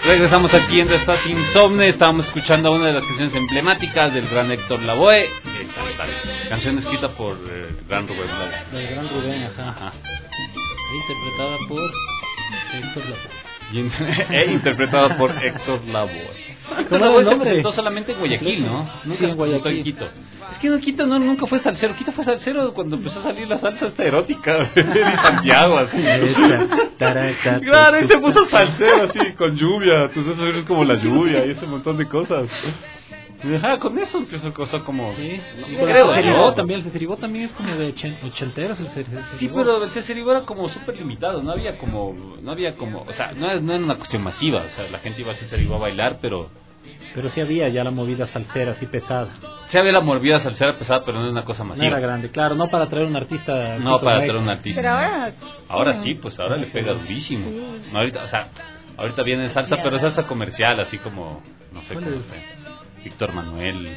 Regresamos aquí en Estás Insomne. Estábamos escuchando una de las canciones emblemáticas del gran Héctor Lavoe, canción escrita por el gran Rubén Blades.
El gran Rubén, ajá. Interpretada por Héctor Lavoe.
Interpretada por Héctor Lavoe. Héctor Lavoe se presentó solamente en Guayaquil, ¿no? Nunca se presentó en Quito. Es que en Quito nunca fue salsero. Quito fue salsero cuando empezó a salir la salsa esta erótica de Santiago, así. Claro, y se puso salsero así, con lluvia. Entonces eso es como la lluvia y ese montón de cosas. Con eso empezó cosas como...
Sí,
no creo,
Ceceribó también. El Ceceribó también es como de ochenteros. El Ceceribó.
Sí, pero el Ceceribó era como súper limitado. No había como... O sea, no era una cuestión masiva. O sea, la gente iba a Ceceribó a bailar, pero
sí había ya la movida salsera así pesada.
Sí había la movida salsera pesada, pero no era una cosa masiva.
No era grande, claro, no para traer un artista.
No para traer un artista.
Pero
ahora sí, pues ahora le pega durísimo. Sí. Ahorita viene salsa, pero salsa comercial, así como, no sé cómo se... Víctor Manuel,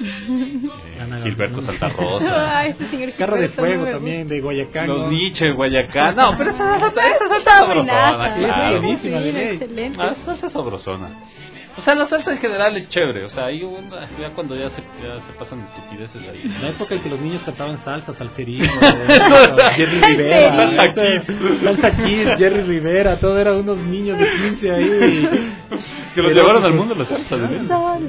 Gilberto Santa Rosa.
Carro de Fuego también, de Guayacán.
Los Nietzsche de Guayacán. No, pero esa salsa es sabrosona, claro.
Excelente.
Esa salsa es sabrosona. O sea, la salsa en general es chévere. O sea, ahí ya cuando ya se pasan de estupideces de ahí.
La época en que los niños cantaban salsa, salserín, Jerry Rivera, salsa Kids, Jerry Rivera, todo eran unos niños de 15 ahí.
Que los llevaron al mundo la salsa, ¿de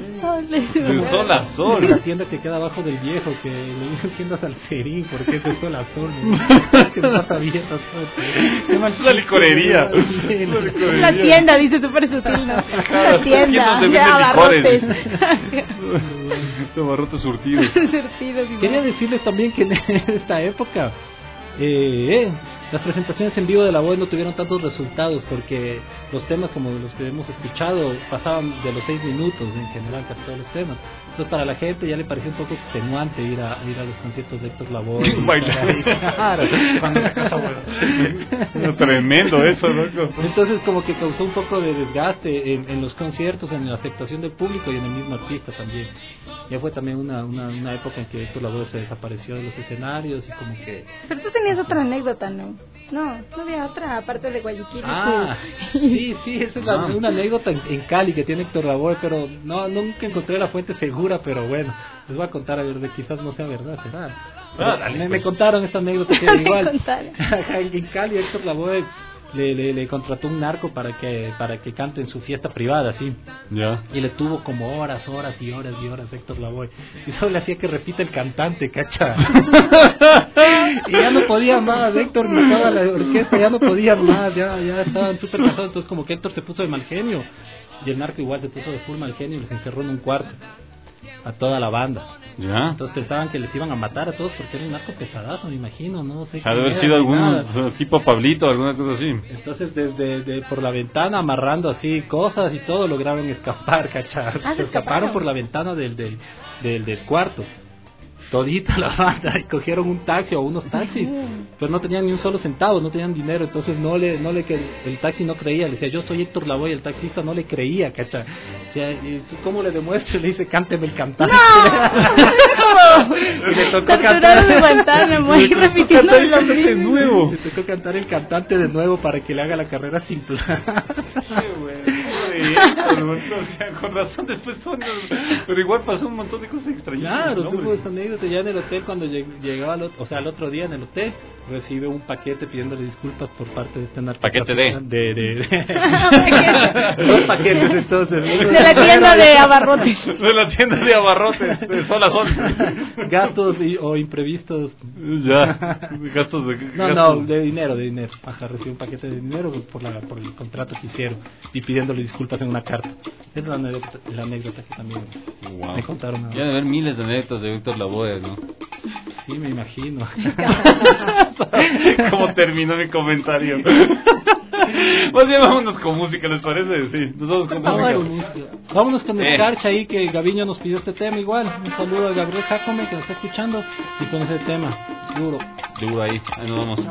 sol
a sol.
La tienda que queda abajo del viejo, que le dicen tienda salserín, porque es de sol a sol. Que no pasa bien.
Es una licorería.
La tienda, dice súper sutil, ¿no? La tienda.
Abarrotes. Abarrotes surtidos.
Quería decirles también que en esta época las presentaciones en vivo de la voz no tuvieron tantos resultados porque los temas como los que hemos escuchado pasaban de los 6 minutos en general, casi todos los temas. Entonces para la gente ya le pareció un poco extenuante ir a los conciertos de Héctor Lavoe.
Claro, cuando se casa, bueno. Tremendo eso, loco.
Entonces como que causó un poco de desgaste en los conciertos, en la aceptación del público y en el mismo artista también. Ya fue también una época en que Héctor Lavoe se desapareció de los escenarios y como que...
Pero tú tenías otra anécdota, ¿no? No había otra, aparte de Guayaquil.
Sí, esa es una anécdota en Cali que tiene Héctor Lavoe, pero nunca encontré la fuente segura, pero bueno, les voy a contar a ver, quizás no sea verdad, será. Me contaron esta anécdota que igual. En Cali Héctor Lavoe le contrató un narco para que cante en su fiesta privada, sí.
Ya.
Y le tuvo como horas Héctor Lavoe. Y solo le hacía que repita el cantante, cacha. Y ya no podía más, Héctor, ni toda la orquesta, ya no podía más, ya estaban súper cansados. Entonces como que Héctor se puso de mal genio. Y el narco igual se puso de full mal genio y les encerró en un cuarto a toda la banda.
Ya.
Entonces pensaban que les iban a matar a todos porque era un narco pesadazo, me imagino, no sé.
Ha de haber sido algún tipo Pablito, alguna cosa así.
Entonces desde por la ventana amarrando así cosas y todo lograron escapar, ¿cachar? Escaparon por la ventana del cuarto. Todita la banda y cogieron un taxi o unos taxis, pero no tenían ni un solo centavo, no tenían dinero, entonces el taxi no creía, le decía yo soy Héctor Lavoe, y el taxista no le creía, ¿cacha? ¿Cómo le demuestro? Le dice cánteme el cantante.
¡No!
Y le tocó cantar
de nuevo.
Le tocó cantar el cantante de nuevo para que le haga la carrera sin plan.
Con razón después pero igual pasó un montón de cosas extrañas.
Claro, tuvo esta anécdota ya en el hotel cuando llegaba al otro día en el hotel recibe un paquete pidiéndole disculpas por parte de este
narcotraficante.
Paquete de 2 paquetes entonces.
De la tienda de abarrotes.
De la tienda de abarrotes, de sol a sol.
Gastos o imprevistos.
Ya, gastos de...
No, de dinero. Ajá, recibe un paquete de dinero por el contrato que hicieron y pidiéndole disculpas en una carta. Es la anécdota que también me contaron.
Ya de haber miles de anécdotas de Héctor Lavoe, ¿no?
Sí, me imagino.
¿Cómo terminó mi comentario? Más bien vámonos con música, ¿les parece? Sí, nos vamos con música.
Vámonos con el Carcha ahí, que Gaviño nos pidió este tema igual. Un saludo a Gabriel Jacome que nos está escuchando y con ese tema. Duro
ahí nos vamos.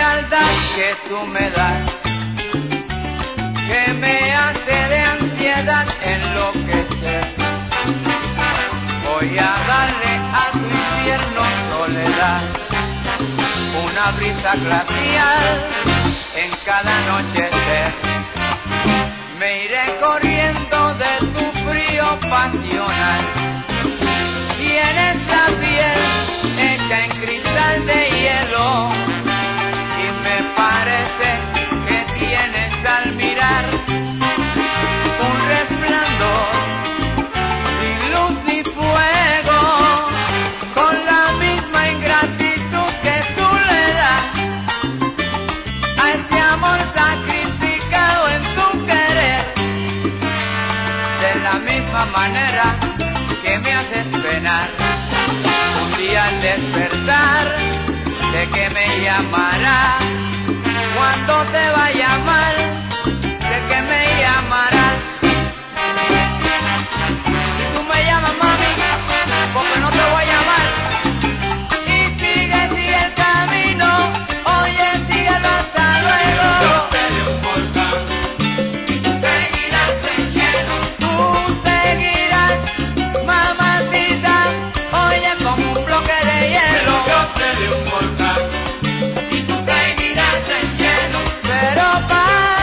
frialdad que tú me das, que me hace de ansiedad enloquecer. Voy a darle a tu infierno soledad una brisa glacial en cada anochecer. Me iré corriendo de tu frío pasional. Tienes la piel hecha en cristal de hielo y me parece que tienes al mirar un resplandor sin luz ni fuego, con la misma ingratitud que tú le das a ese amor sacrificado en tu querer. De la misma manera que me haces penar, un día al despertar sé que me llamarás. Cuando te vaya mal, sé que me llamarás. Si tú me llamas mami, porque no te voy a llamar. Y sigue el camino, oye, síguelo hasta luego.
Yo seré un volcán y tú seguirás en hielo.
Tú seguirás, mamacita, oye, como un bloque de hielo.
Yo seré un volcán y tú seguirás en hielo.
Pero para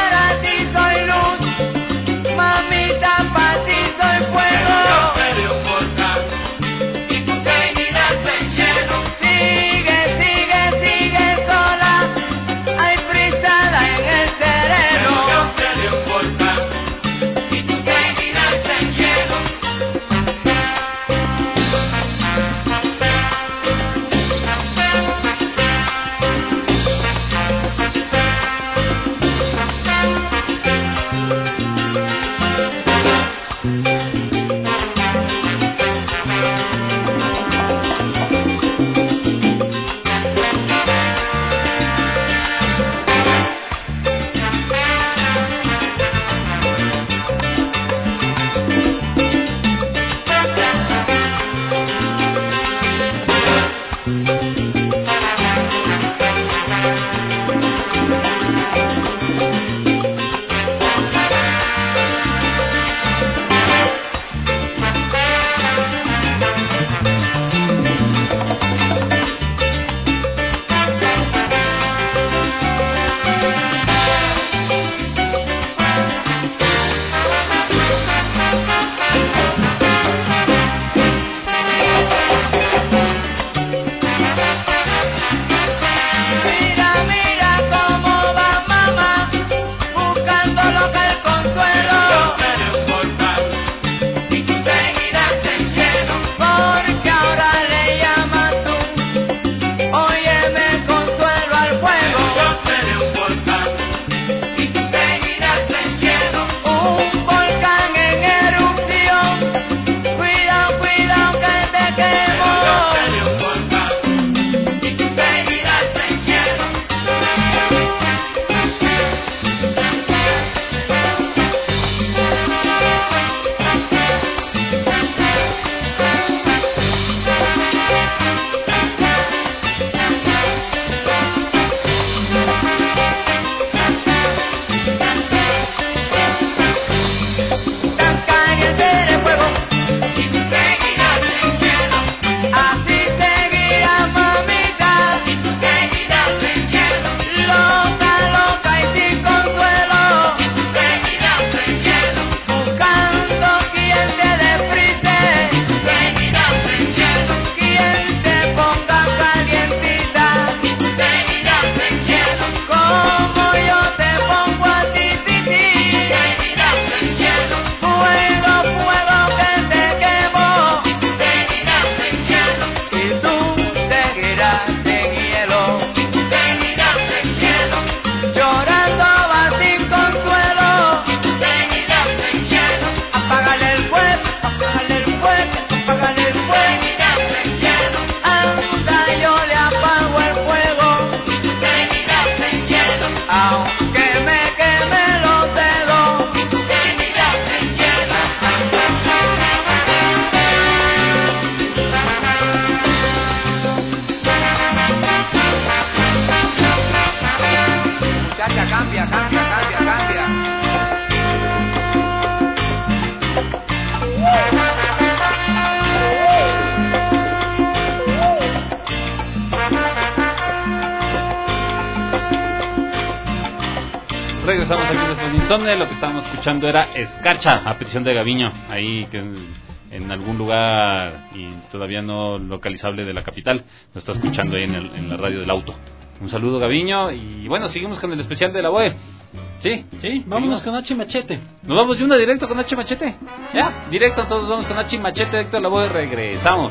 regresamos aquí después de Insomne. Lo que estábamos escuchando era Escarcha, a petición de Gaviño, ahí que en algún lugar y todavía no localizable de la capital, nos está escuchando ahí en la radio del auto. Un saludo, Gaviño, y bueno, seguimos con el especial de la BOE. Sí,
vámonos con H Machete.
¿Nos vamos de una directo con H Machete? Ya, directo, todos vamos con H Machete, directo a la BOE, regresamos.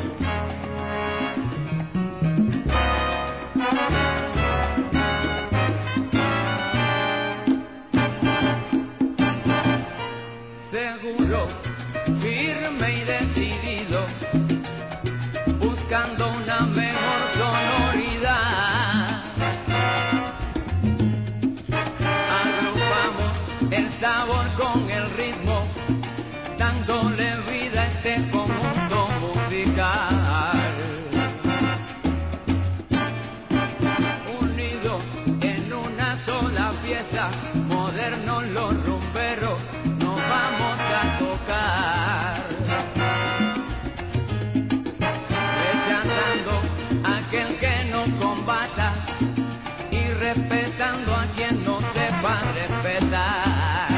Seguro, firme y decidido, buscando una mejor sonoridad. Agrupamos el sabor con el ritmo, dándole vida a este conjunto musical. Unidos en una sola pieza, modernos los rumberos, vamos a tocar, rechazando a aquel que nos combata y respetando a quien no sepa respetar.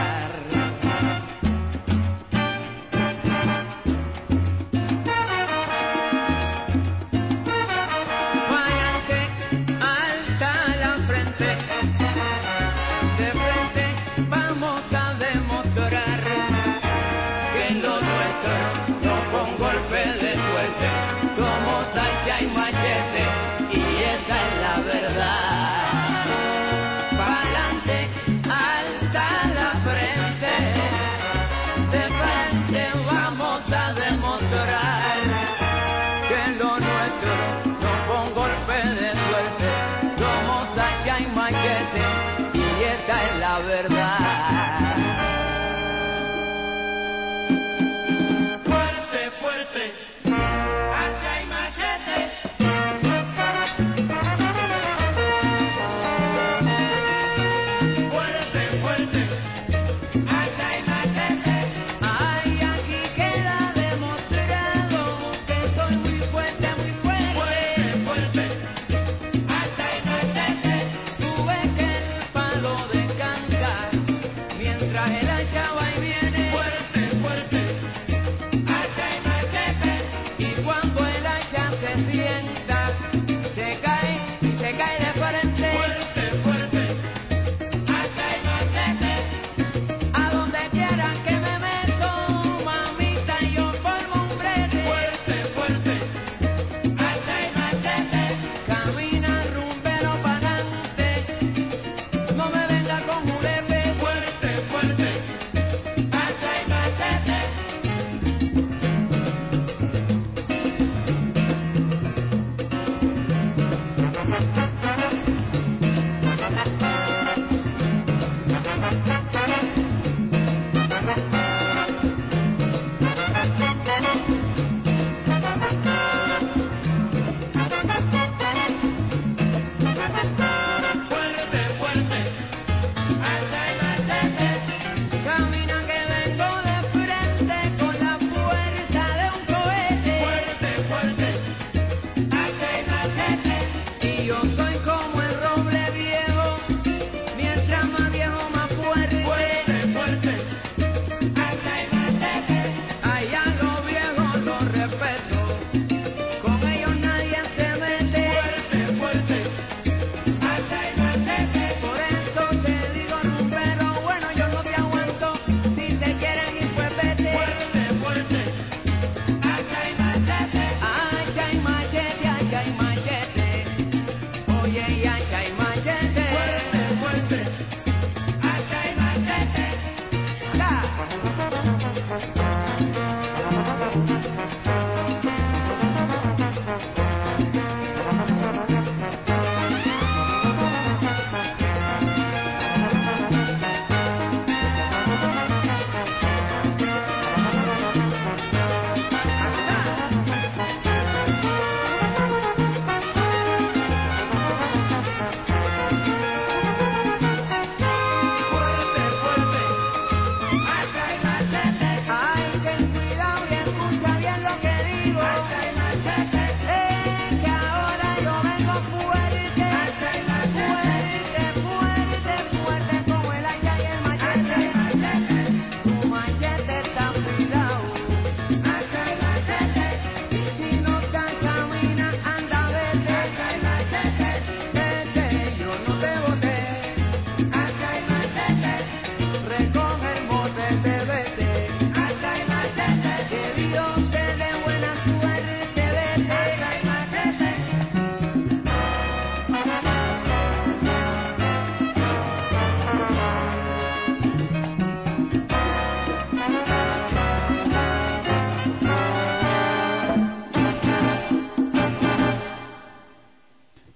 Váyate alta la frente, de frente vamos a demostrar que lo nuestro no con golpe de suerte, somos hacha y machete y esa es la verdad. Pa'lante, alta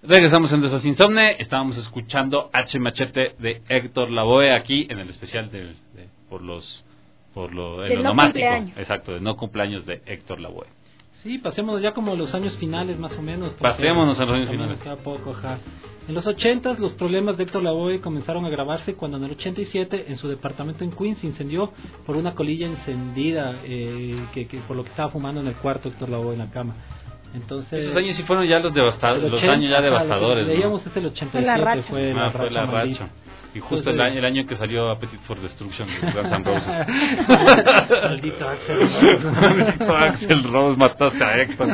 Regresamos en Desfase Insomne. Estábamos escuchando H Machete de Héctor Lavoe aquí en el especial por lo nomástico. Exacto, de no cumpleaños de Héctor Lavoe.
Sí, pasémonos ya como los años finales más o menos.
Pasémonos a los años finales.
Queda poco, ajá. En los 80 los problemas de Héctor Lavoe comenzaron a agravarse cuando en el 87 en su departamento en Queens se incendió por una colilla encendida que por lo que estaba fumando en el cuarto Héctor Lavoe en la cama. Entonces,
esos años sí fueron ya los años ya devastadores.
Veíamos el 87
fue la
racha. Y justo el año que salió Appetite for Destruction de Guns N' Roses.
Maldito Axl Rose.
Maldito Axl Rose, mataste a Héctor.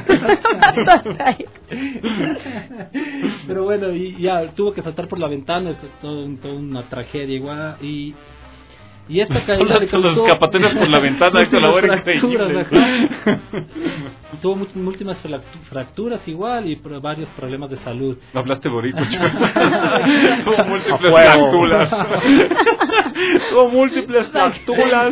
Pero bueno, y ya tuvo que saltar por la ventana, es toda una tragedia igual. Y esta caída
los escapatorios por la ventana, Héctor Lavoe era increíble.
Tuvo múltiples fracturas igual y varios problemas de salud.
Hablaste bonito, tuvo múltiples fracturas. Tuvo múltiples fracturas.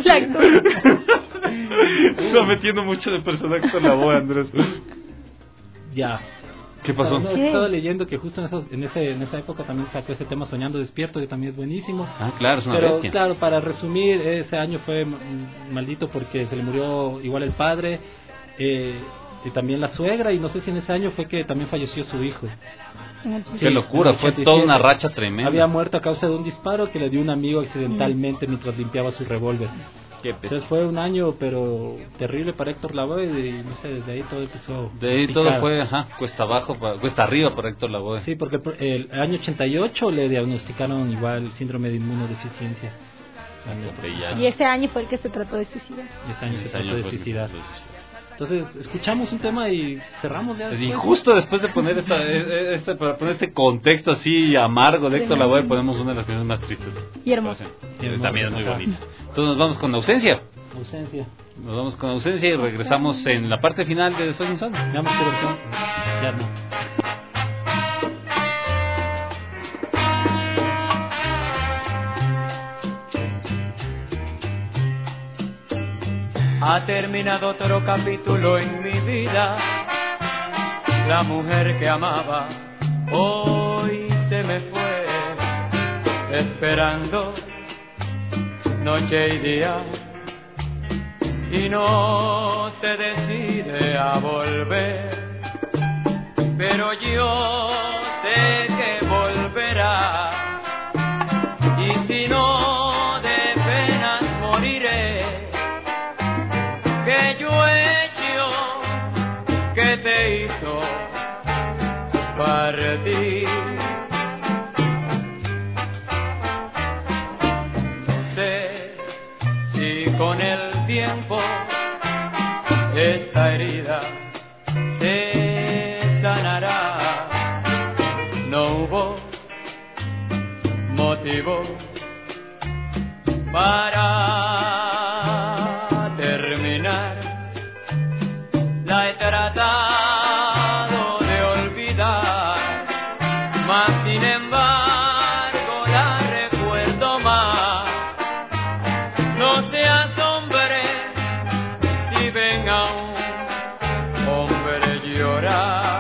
Está metiendo mucho de personaje Héctor Lavoe, Andrés.
Ya.
¿Qué pasó?
No, estaba leyendo que justo en esa época también sacó ese tema Soñando Despierto, que también es buenísimo.
Ah, claro, es una
Pero
bestia.
claro, para resumir, ese año fue maldito porque se le murió igual el padre y también la suegra, y no sé si en ese año fue que también falleció su hijo.
Qué locura, fue toda una racha tremenda.
Había muerto a causa de un disparo que le dio un amigo accidentalmente mientras limpiaba su revólver. Entonces fue un año pero terrible para Héctor Lavoe y no sé, desde ahí todo empezó.
De ahí todo fue cuesta arriba para Héctor Lavoe.
Sí, porque el año 88 le diagnosticaron igual síndrome de inmunodeficiencia.
Y ese año fue el que se trató de suicidar.
Entonces escuchamos un tema y cerramos ya después.
Y justo después de poner para poner este contexto así amargo de Héctor Lavoe, ponemos una de las canciones más tristes.
Y hermosa.
También es muy bonita. Entonces nos vamos con Ausencia. Nos vamos con Ausencia y regresamos en la parte final de Desfase Insomne.
Veamos qué versión. Ya no.
Ha terminado otro capítulo en mi vida. La mujer que amaba hoy se me fue, esperando noche y día, y no se decide a volver. Pero yo sé que volverá, y si no de penas moriré, que yo he hecho que te hizo partir. No sé si con el tiempo esta herida se sanará. No hubo motivo para terminar. La he tratado de olvidar, mas sin embargo la recuerdo más. No se asombre si ven a un hombre llorar.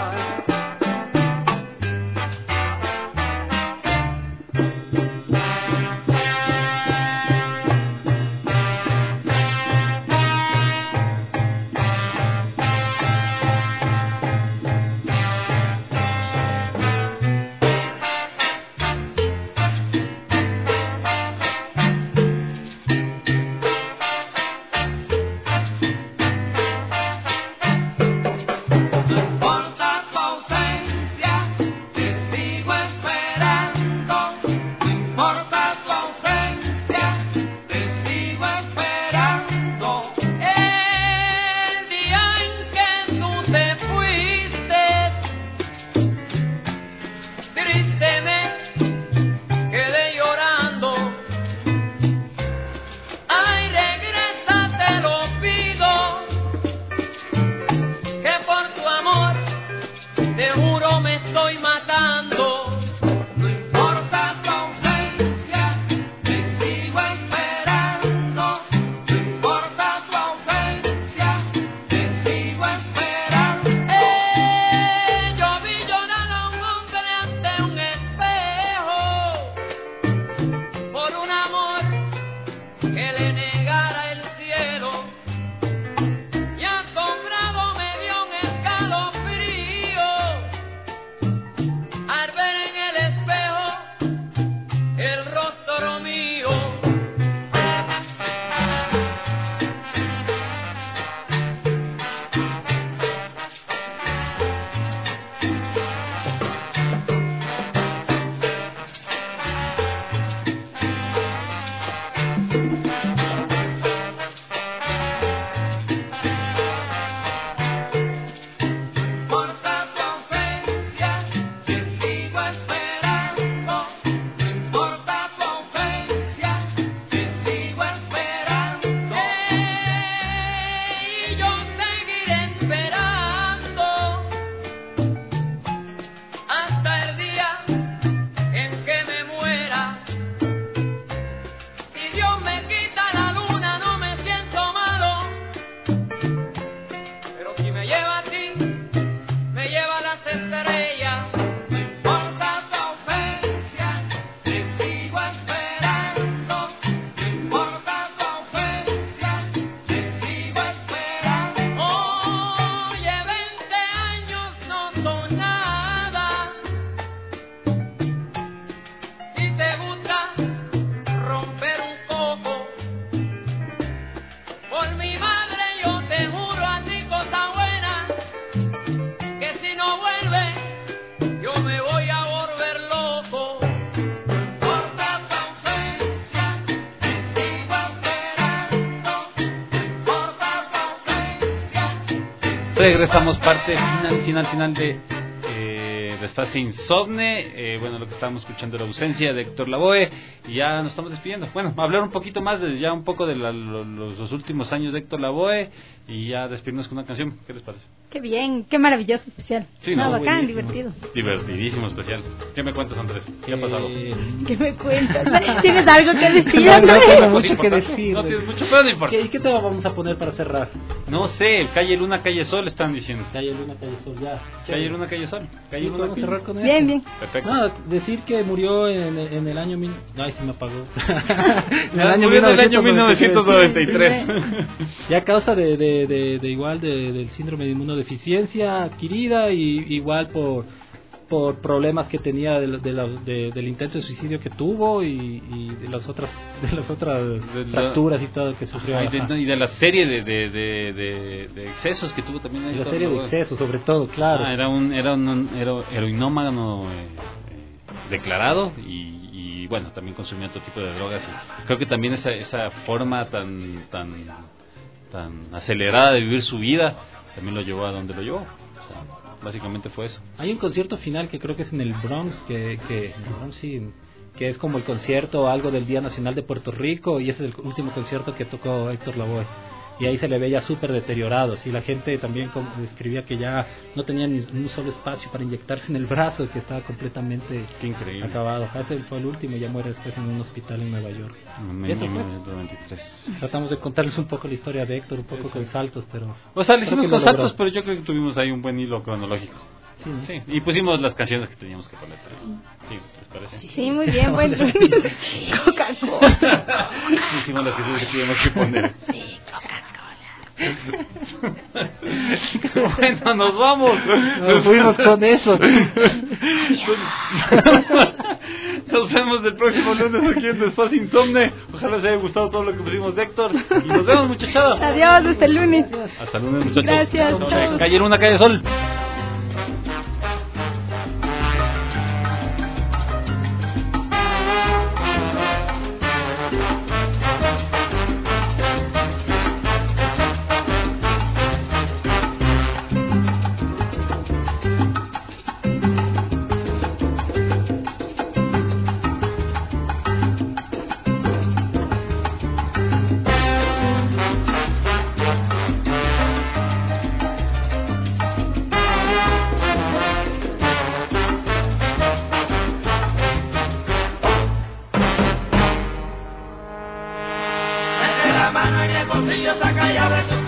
Regresamos parte final de Desfase Insomne. Bueno, lo que estábamos escuchando era la ausencia de Héctor Lavoe y ya nos estamos despidiendo. Bueno, hablar un poquito más de ya un poco de los últimos años de Héctor Lavoe y ya despedirnos con una canción. ¿Qué les parece?
Qué bien, qué maravilloso especial.
Sí,
no, bacán,
buenísimo.
divertido.
Divertidísimo especial. ¿Qué me cuentas, Andrés? ¿Qué ha pasado?
¿Qué me cuentas? ¿Tienes algo que decir?
No tengo
Pues
mucho que decir.
No tienes mucho, pero no importa.
¿Y qué tema vamos a poner para cerrar?
No sé, Calle Luna, Calle Sol están diciendo.
Calle Luna, Calle Sol, ya.
Calle Luna, Calle Sol. Calle
Sí,
Luna,
podemos cerrar con
Bien,
eso.
bien.
Perfecto.
No, decir que murió en el año... Ay, se me apagó.
Murió en el año 1993.
Y a causa de igual del síndrome de inmunodeficiencia adquirida y igual por problemas que tenía del intento de suicidio que tuvo y de las otras fracturas y todo que sufrió.
Y de la serie de excesos que tuvo también.
Y la serie de excesos, sobre todo, claro.
Era un heroinómano declarado y bueno, también consumía otro tipo de drogas y creo que también esa forma tan acelerada de vivir su vida también lo llevó a donde lo llevó. O sea, básicamente fue eso.
Hay un concierto final que creo que es en el Bronx, que es como el concierto o algo del Día Nacional de Puerto Rico, y ese es el último concierto que tocó Héctor Lavoe. Y ahí se le veía súper deteriorado. Y la gente también describía que ya no tenía ni un solo espacio para inyectarse en el brazo, que estaba completamente acabado. Este fue el último y ya muere después en un hospital en Nueva York.
En 1993.
Tratamos de contarles un poco la historia de Héctor, un poco con saltos, pero...
O sea, le hicimos con saltos, pero yo creo que tuvimos ahí un buen hilo cronológico.
Sí, ¿no?
Sí, y pusimos las canciones que teníamos que poner. Sí, ¿les parece?
Sí, muy bien, bueno. Coca-Cola.
Hicimos las canciones que teníamos que poner.
Sí, Coca-Cola.
Bueno, nos vamos.
Nos fuimos con eso.
Nos vemos el próximo lunes aquí en Desfase Insomne. Ojalá les haya gustado todo lo que pusimos de Héctor. Y nos vemos, muchachada.
Adiós, hasta el lunes.
Hasta el lunes, muchachos.
Gracias.
Calle Luna, Calle Sol.
Mete la mano en el bolsillo, saca y abre tu